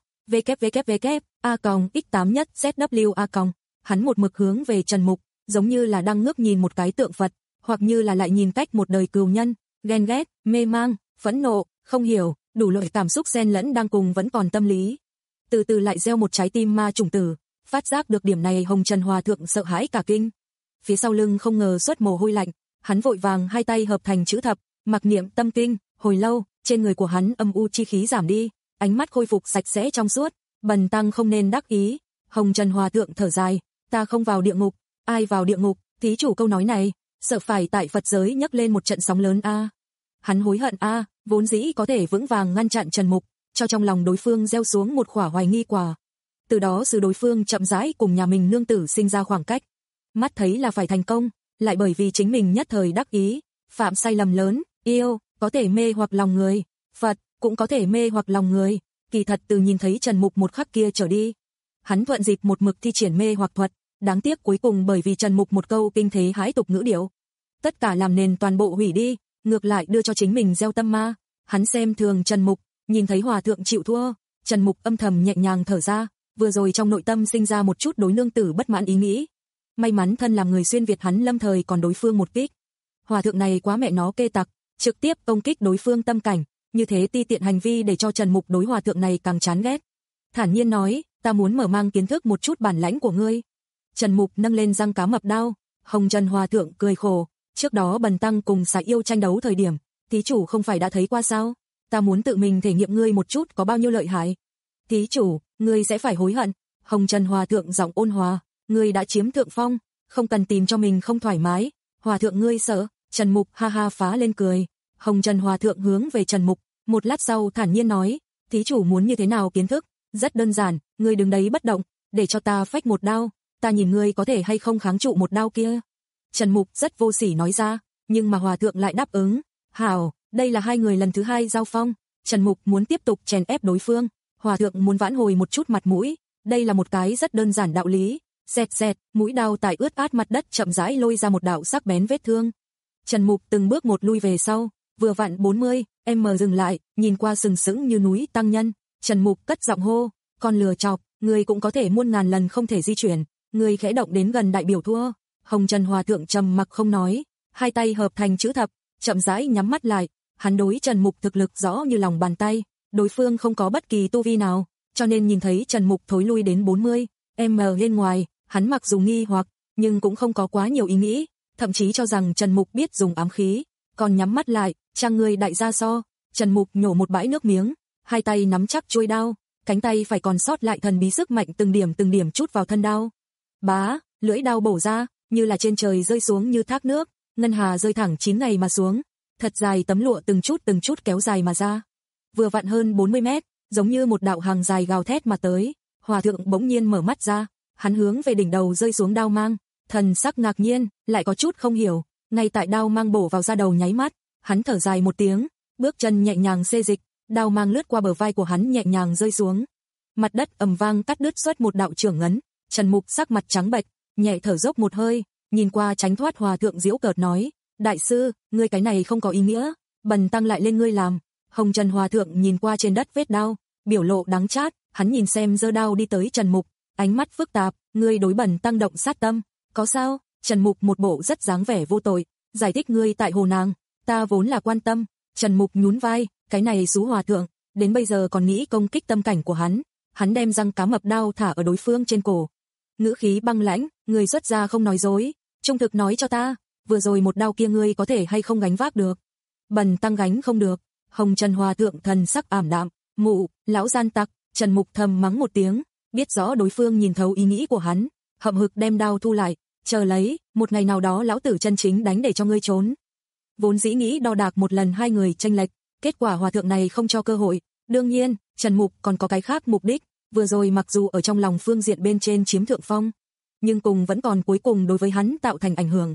www a x tám nhất zw a hắn một mực hướng về Trần Mục, giống như là đang ngước nhìn một cái tượng Phật, hoặc như là lại nhìn cách một đời cừu nhân, ghen ghét, mê mang, phẫn nộ, không hiểu, đủ loại cảm xúc xen lẫn đang cùng vẫn còn tâm lý. Từ từ lại gieo một trái tim ma chủng tử, phát giác được điểm này Hồng Trần Hòa thượng sợ hãi cả kinh. Phía sau lưng không ngờ xuất mồ hôi lạnh, hắn vội vàng hai tay hợp thành chữ thập, mặc niệm tâm kinh, hồi lâu, trên người của hắn âm u chi khí giảm đi, ánh mắt khôi phục sạch sẽ trong suốt, bần tăng không nên đắc ý. Hồng Trần Hòa thượng thở dài, ta không vào địa ngục, ai vào địa ngục, thí chủ câu nói này, sợ phải tại Phật giới nhấc lên một trận sóng lớn a. Hắn hối hận a, vốn dĩ có thể vững vàng ngăn chặn Trần Mục, cho trong lòng đối phương gieo xuống một quả hoài nghi quả. Từ đó sự đối phương chậm rãi cùng nhà mình nương tử sinh ra khoảng cách. Mắt thấy là phải thành công, lại bởi vì chính mình nhất thời đắc ý, phạm sai lầm lớn, yêu, có thể mê hoặc lòng người, Phật, cũng có thể mê hoặc lòng người, kỳ thật từ nhìn thấy Trần Mục một khắc kia trở đi. Hắn thuận dịp một mực thi triển mê hoặc thuật, đáng tiếc cuối cùng bởi vì Trần Mục một câu kinh thế hãi tục ngữ điệu. Tất cả làm nền toàn bộ hủy đi, ngược lại đưa cho chính mình gieo tâm ma. Hắn xem thường Trần Mục, nhìn thấy hòa thượng chịu thua, Trần Mục âm thầm nhẹ nhàng thở ra, vừa rồi trong nội tâm sinh ra một chút đối nương tử bất mãn ý nghĩ. May mắn thân làm người xuyên Việt hắn lâm thời còn đối phương một kích. Hòa thượng này quá mẹ nó kê tặc, trực tiếp công kích đối phương tâm cảnh, như thế ti tiện hành vi để cho Trần Mục đối hòa thượng này càng chán ghét. Thản nhiên nói, ta muốn mở mang kiến thức một chút bản lãnh của ngươi. Trần Mục nâng lên răng cá mập đao, Hồng Trần Hòa thượng cười khổ, trước đó bần tăng cùng xà yêu tranh đấu thời điểm, thí chủ không phải đã thấy qua sao? Ta muốn tự mình thể nghiệm ngươi một chút có bao nhiêu lợi hại. Thí chủ, ngươi sẽ phải hối hận. Hồng Trần Hòa thượng giọng ôn hòa, ngươi đã chiếm thượng phong, không cần tìm cho mình không thoải mái. Hòa thượng ngươi sợ? Trần Mục ha ha phá lên cười. Hồng Trần Hòa thượng hướng về Trần Mục, một lát sau thản nhiên nói, thí chủ muốn như thế nào kiến thức? Rất đơn giản, ngươi đứng đấy bất động, để cho ta phách một đao, ta nhìn ngươi có thể hay không kháng trụ một đao kia. Trần Mục rất vô sỉ nói ra, nhưng mà hòa thượng lại đáp ứng. Hảo, đây là hai người lần thứ hai giao phong, Trần Mục muốn tiếp tục chèn ép đối phương, hòa thượng muốn vãn hồi một chút mặt mũi, đây là một cái rất đơn giản đạo lý. Xẹt xẹt, mũi đao tại ướt át mặt đất chậm rãi lôi ra một đạo sắc bén vết thương. Trần Mục từng bước một lui về sau, vừa vặn bốn mươi mét dừng lại, nhìn qua sừng sững như núi tăng nhân, Trần Mục cất giọng hô, con lừa chọc, người cũng có thể muôn ngàn lần không thể di chuyển, người khẽ động đến gần đại biểu thua. Hồng Trần Hòa thượng trầm mặc không nói, hai tay hợp thành chữ thập, chậm rãi nhắm mắt lại, hắn đối Trần Mục thực lực rõ như lòng bàn tay, đối phương không có bất kỳ tu vi nào, cho nên nhìn thấy Trần Mục thối lui đến bốn mươi mét lên ngoài, hắn mặc dù nghi hoặc, nhưng cũng không có quá nhiều ý nghĩ, thậm chí cho rằng Trần Mục biết dùng ám khí, còn nhắm mắt lại, trang người đại gia so. Trần Mục nhổ một bãi nước miếng, hai tay nắm chắc chuôi đao, cánh tay phải còn sót lại thần bí sức mạnh từng điểm từng điểm chút vào thân đao. Bá, lưỡi đao bổ ra, như là trên trời rơi xuống như thác nước, ngân hà rơi thẳng chín ngày mà xuống, thật dài tấm lụa từng chút từng chút kéo dài mà ra. Vừa vặn hơn bốn mươi mét, giống như một đạo hàng dài gào thét mà tới, hòa thượng bỗng nhiên mở mắt ra, hắn hướng về đỉnh đầu rơi xuống đao mang, thần sắc ngạc nhiên, lại có chút không hiểu, ngay tại đao mang bổ vào da đầu nháy mắt, hắn thở dài một tiếng, bước chân nhẹ nhàng xê dịch, đao mang lướt qua bờ vai của hắn nhẹ nhàng rơi xuống. Mặt đất ầm vang cắt đứt xuất một đạo trưởng ấn, Trần Mục sắc mặt trắng bệch, nhẹ thở dốc một hơi, nhìn qua tránh thoát hòa thượng giễu cợt nói, đại sư, ngươi cái này không có ý nghĩa, bần tăng lại lên ngươi làm. Hồng Trần Hòa thượng nhìn qua trên đất vết đao, biểu lộ đắng chát, hắn nhìn xem giơ đao đi tới Trần Mục, ánh mắt phức tạp, ngươi đối bần tăng động sát tâm, có sao? Trần Mục một bộ rất dáng vẻ vô tội, giải thích ngươi tại hồ nàng, ta vốn là quan tâm. Trần Mục nhún vai, cái này xú hòa thượng, đến bây giờ còn nghĩ công kích tâm cảnh của hắn, hắn đem răng cá mập đao thả ở đối phương trên cổ. Ngữ khí băng lãnh, người xuất gia không nói dối, trung thực nói cho ta, vừa rồi một đao kia ngươi có thể hay không gánh vác được? Bần tăng gánh không được. Hồng Trần Hòa thượng thần sắc ảm đạm, mụ, lão gian tặc. Trần Mục thầm mắng một tiếng, biết rõ đối phương nhìn thấu ý nghĩ của hắn, hậm hực đem đao thu lại, chờ lấy, một ngày nào đó lão tử chân chính đánh để cho ngươi trốn. Vốn dĩ nghĩ đo đạc một lần hai người tranh lệch, kết quả hòa thượng này không cho cơ hội. Đương nhiên, Trần Mục còn có cái khác mục đích, vừa rồi mặc dù ở trong lòng phương diện bên trên chiếm thượng phong, nhưng cùng vẫn còn cuối cùng đối với hắn tạo thành ảnh hưởng.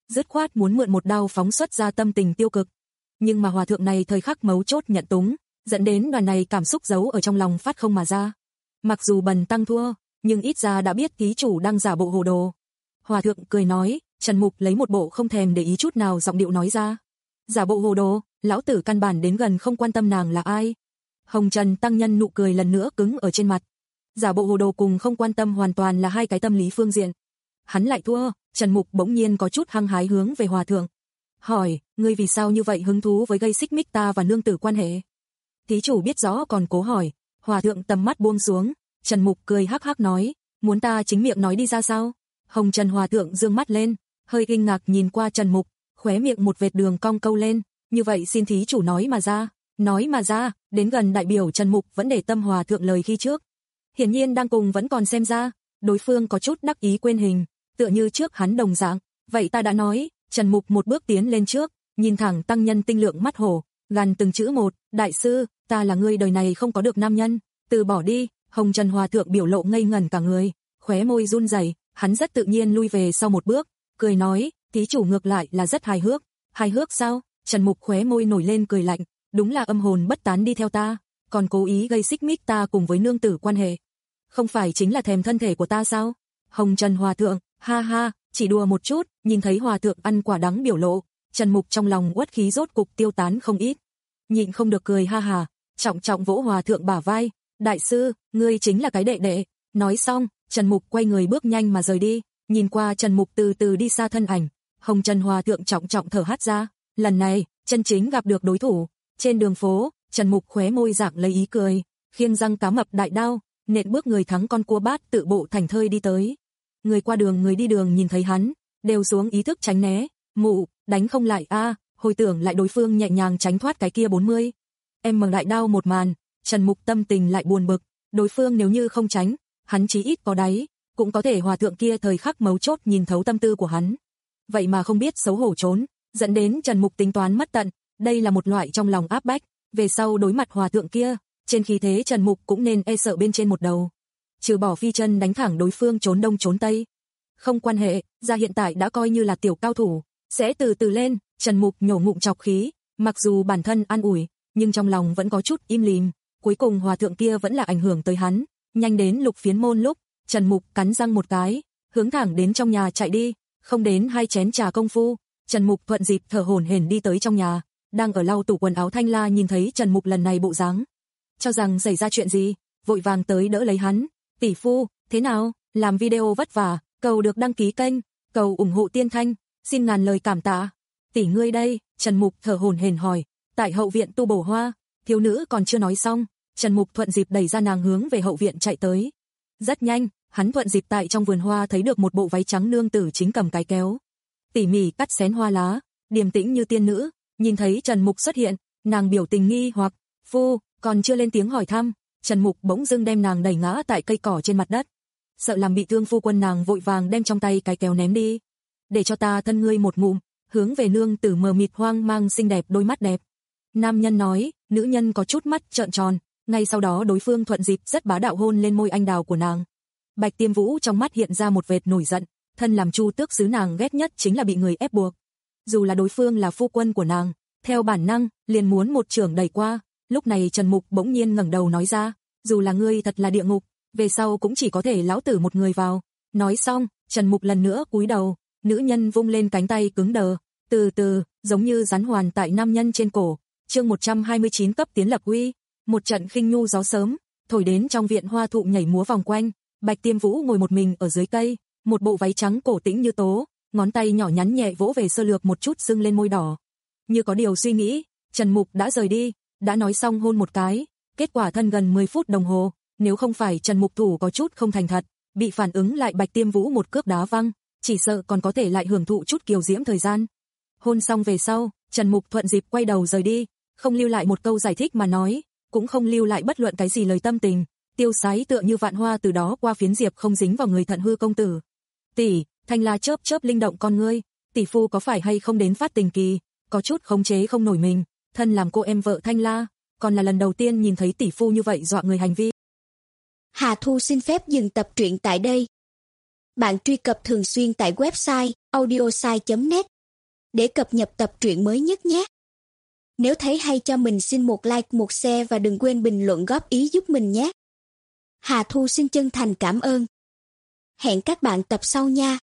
dứt khoát muốn mượn một đao phóng xuất ra tâm tình tiêu cực. Nhưng mà hòa thượng này thời khắc mấu chốt nhận túng, dẫn đến đoàn này cảm xúc giấu ở trong lòng phát không mà ra. Mặc dù Bần tăng thua, nhưng ít ra đã biết thí chủ đang giả bộ hồ đồ. Hòa thượng cười nói, Trần Mục lấy một bộ không thèm để ý chút nào giọng điệu nói ra. Giả bộ hồ đồ, lão tử căn bản đến gần không quan tâm nàng là ai. Hồng Trần tăng nhân nụ cười lần nữa cứng ở trên mặt. Giả bộ hồ đồ cùng không quan tâm hoàn toàn là hai cái tâm lý phương diện. Hắn lại thua, Trần Mục bỗng nhiên có chút hăng hái hướng về hòa thượng. Hỏi, ngươi vì sao như vậy hứng thú với gây xích mích ta và nương tử quan hệ? Thí chủ biết rõ còn cố hỏi. Hòa thượng tầm mắt buông xuống, Trần Mục cười hắc hắc nói, muốn ta chính miệng nói đi ra sao? Hồng Trần hòa thượng dương mắt lên, hơi kinh ngạc nhìn qua Trần Mục, khóe miệng một vệt đường cong câu lên, như vậy xin thí chủ nói mà ra, nói mà ra, đến gần đại biểu Trần Mục vẫn để tâm hòa thượng lời khi trước. Hiển nhiên đang cùng vẫn còn xem ra, đối phương có chút đắc ý quên hình, tựa như trước hắn đồng dạng, vậy ta đã nói, Trần Mục một bước tiến lên trước, nhìn thẳng tăng nhân tinh lượng mắt hổ, gằn từng chữ một, đại sư, ta là người đời này không có được nam nhân, từ bỏ đi. Hồng Trần hòa thượng biểu lộ ngây ngẩn cả người, khóe môi run rẩy, hắn rất tự nhiên lui về sau một bước, cười nói, thí chủ ngược lại là rất hài hước. Hài hước sao? Trần Mục khóe môi nổi lên cười lạnh, đúng là âm hồn bất tán đi theo ta, còn cố ý gây xích mích ta cùng với nương tử quan hệ. Không phải chính là thèm thân thể của ta sao? Hồng Trần hòa thượng, ha ha, chỉ đùa một chút. Nhìn thấy hòa thượng ăn quả đắng biểu lộ, Trần Mục trong lòng uất khí rốt cục tiêu tán không ít, nhịn không được cười ha hà, trọng trọng vỗ hòa thượng bả vai, đại sư, ngươi chính là cái đệ đệ. Nói xong, Trần Mục quay người bước nhanh mà rời đi, nhìn qua Trần Mục từ từ đi xa thân ảnh, Hồng Trần hòa thượng trọng trọng thở hắt ra, lần này, chân chính gặp được đối thủ. Trên đường phố, Trần Mục khóe môi dạng lấy ý cười, khiêng răng cá mập đại đao, nện bước người thắng con cua bát tự bộ thành thơi đi tới. Người qua đường người đi đường nhìn thấy hắn, đều xuống ý thức tránh né, mụ, đánh không lại a, hồi tưởng lại đối phương nhẹ nhàng tránh thoát cái kia bốn mươi. Em mừng đại đao một màn, Trần Mục tâm tình lại buồn bực, đối phương nếu như không tránh, hắn chí ít có đáy, cũng có thể hòa thượng kia thời khắc mấu chốt nhìn thấu tâm tư của hắn. Vậy mà không biết xấu hổ trốn, dẫn đến Trần Mục tính toán mất tận, đây là một loại trong lòng áp bách, về sau đối mặt hòa thượng kia, trên khí thế Trần Mục cũng nên e sợ bên trên một đầu. Trừ bỏ phi chân đánh thẳng đối phương trốn đông trốn tây. Không quan hệ, ra hiện tại đã coi như là tiểu cao thủ, sẽ từ từ lên. Trần Mục nhổ ngụm chọc khí, mặc dù bản thân an ủi, nhưng trong lòng vẫn có chút im lìm, cuối cùng hòa thượng kia vẫn là ảnh hưởng tới hắn. Nhanh đến Lục Phiến môn lúc, Trần Mục cắn răng một cái, hướng thẳng đến trong nhà chạy đi, không đến hai chén trà công phu, Trần Mục thuận dịp thở hổn hển đi tới trong nhà. Đang ở lau tủ quần áo Thanh La nhìn thấy Trần Mục lần này bộ dáng, cho rằng xảy ra chuyện gì, vội vàng tới đỡ lấy hắn. Tỷ phu, thế nào? Làm video vất vả, cầu được đăng ký kênh, cầu ủng hộ Tiên Thanh, xin ngàn lời cảm tạ. Tỷ ngươi đây, Trần Mục thở hổn hển hỏi. Tại hậu viện tu bổ hoa. Thiếu nữ còn chưa nói xong, Trần Mục thuận dịp đẩy ra nàng hướng về hậu viện chạy tới. Rất nhanh, hắn thuận dịp tại trong vườn hoa thấy được một bộ váy trắng nương tử chính cầm cái kéo, tỉ mỉ cắt xén hoa lá, điềm tĩnh như tiên nữ. Nhìn thấy Trần Mục xuất hiện, nàng biểu tình nghi hoặc, phu, còn chưa lên tiếng hỏi thăm, Trần Mục bỗng dưng đem nàng đẩy ngã tại cây cỏ trên mặt đất. Sợ làm bị thương phu quân, nàng vội vàng đem trong tay cái kéo ném đi. Để cho ta thân ngươi một ngụm, hướng về nương tử mờ mịt hoang mang xinh đẹp đôi mắt đẹp. Nam nhân nói, nữ nhân có chút mắt trợn tròn, ngay sau đó đối phương thuận dịp rất bá đạo hôn lên môi anh đào của nàng. Bạch Tiêm Vũ trong mắt hiện ra một vệt nổi giận, thân làm Chu tước xứ nàng ghét nhất chính là bị người ép buộc. Dù là đối phương là phu quân của nàng, theo bản năng, liền muốn một chưởng đẩy qua. Lúc này Trần Mục bỗng nhiên ngẩng đầu nói ra, dù là ngươi thật là địa ngục, về sau cũng chỉ có thể lão tử một người vào. Nói xong, Trần Mục lần nữa cúi đầu, nữ nhân vung lên cánh tay cứng đờ, từ từ, giống như rắn hoàn tại nam nhân trên cổ. Chương một trăm hai mươi chín cấp tiến lập uy, một trận khinh nhu gió sớm, thổi đến trong viện hoa thụ nhảy múa vòng quanh. Bạch Tiêm Vũ ngồi một mình ở dưới cây, một bộ váy trắng cổ tĩnh như tố, ngón tay nhỏ nhắn nhẹ vỗ về sơ lược một chút sưng lên môi đỏ. Như có điều suy nghĩ, Trần Mục đã rời đi, đã nói xong hôn một cái, kết quả thân gần mười phút đồng hồ, nếu không phải Trần Mục thủ có chút không thành thật, bị phản ứng lại Bạch Tiêm Vũ một cước đá văng, chỉ sợ còn có thể lại hưởng thụ chút kiều diễm thời gian. Hôn xong về sau, Trần Mục thuận dịp quay đầu rời đi, không lưu lại một câu giải thích mà nói, cũng không lưu lại bất luận cái gì lời tâm tình, tiêu sái tựa như vạn hoa từ đó qua phiến diệp không dính vào người Thận Hư công tử. Tỷ, Thanh La chớp chớp linh động con ngươi, tỷ phu có phải hay không đến phát tình kỳ, có chút khống chế không nổi mình, thân làm cô em vợ Thanh La, còn là lần đầu tiên nhìn thấy tỷ phu như vậy dọa người hành vi. Hà Thu xin phép dừng tập truyện tại đây. Bạn truy cập thường xuyên tại website audiosai chấm net để cập nhật tập truyện mới nhất nhé. Nếu thấy hay cho mình xin một like, một share và đừng quên bình luận góp ý giúp mình nhé. Hà Thu xin chân thành cảm ơn. Hẹn các bạn tập sau nha.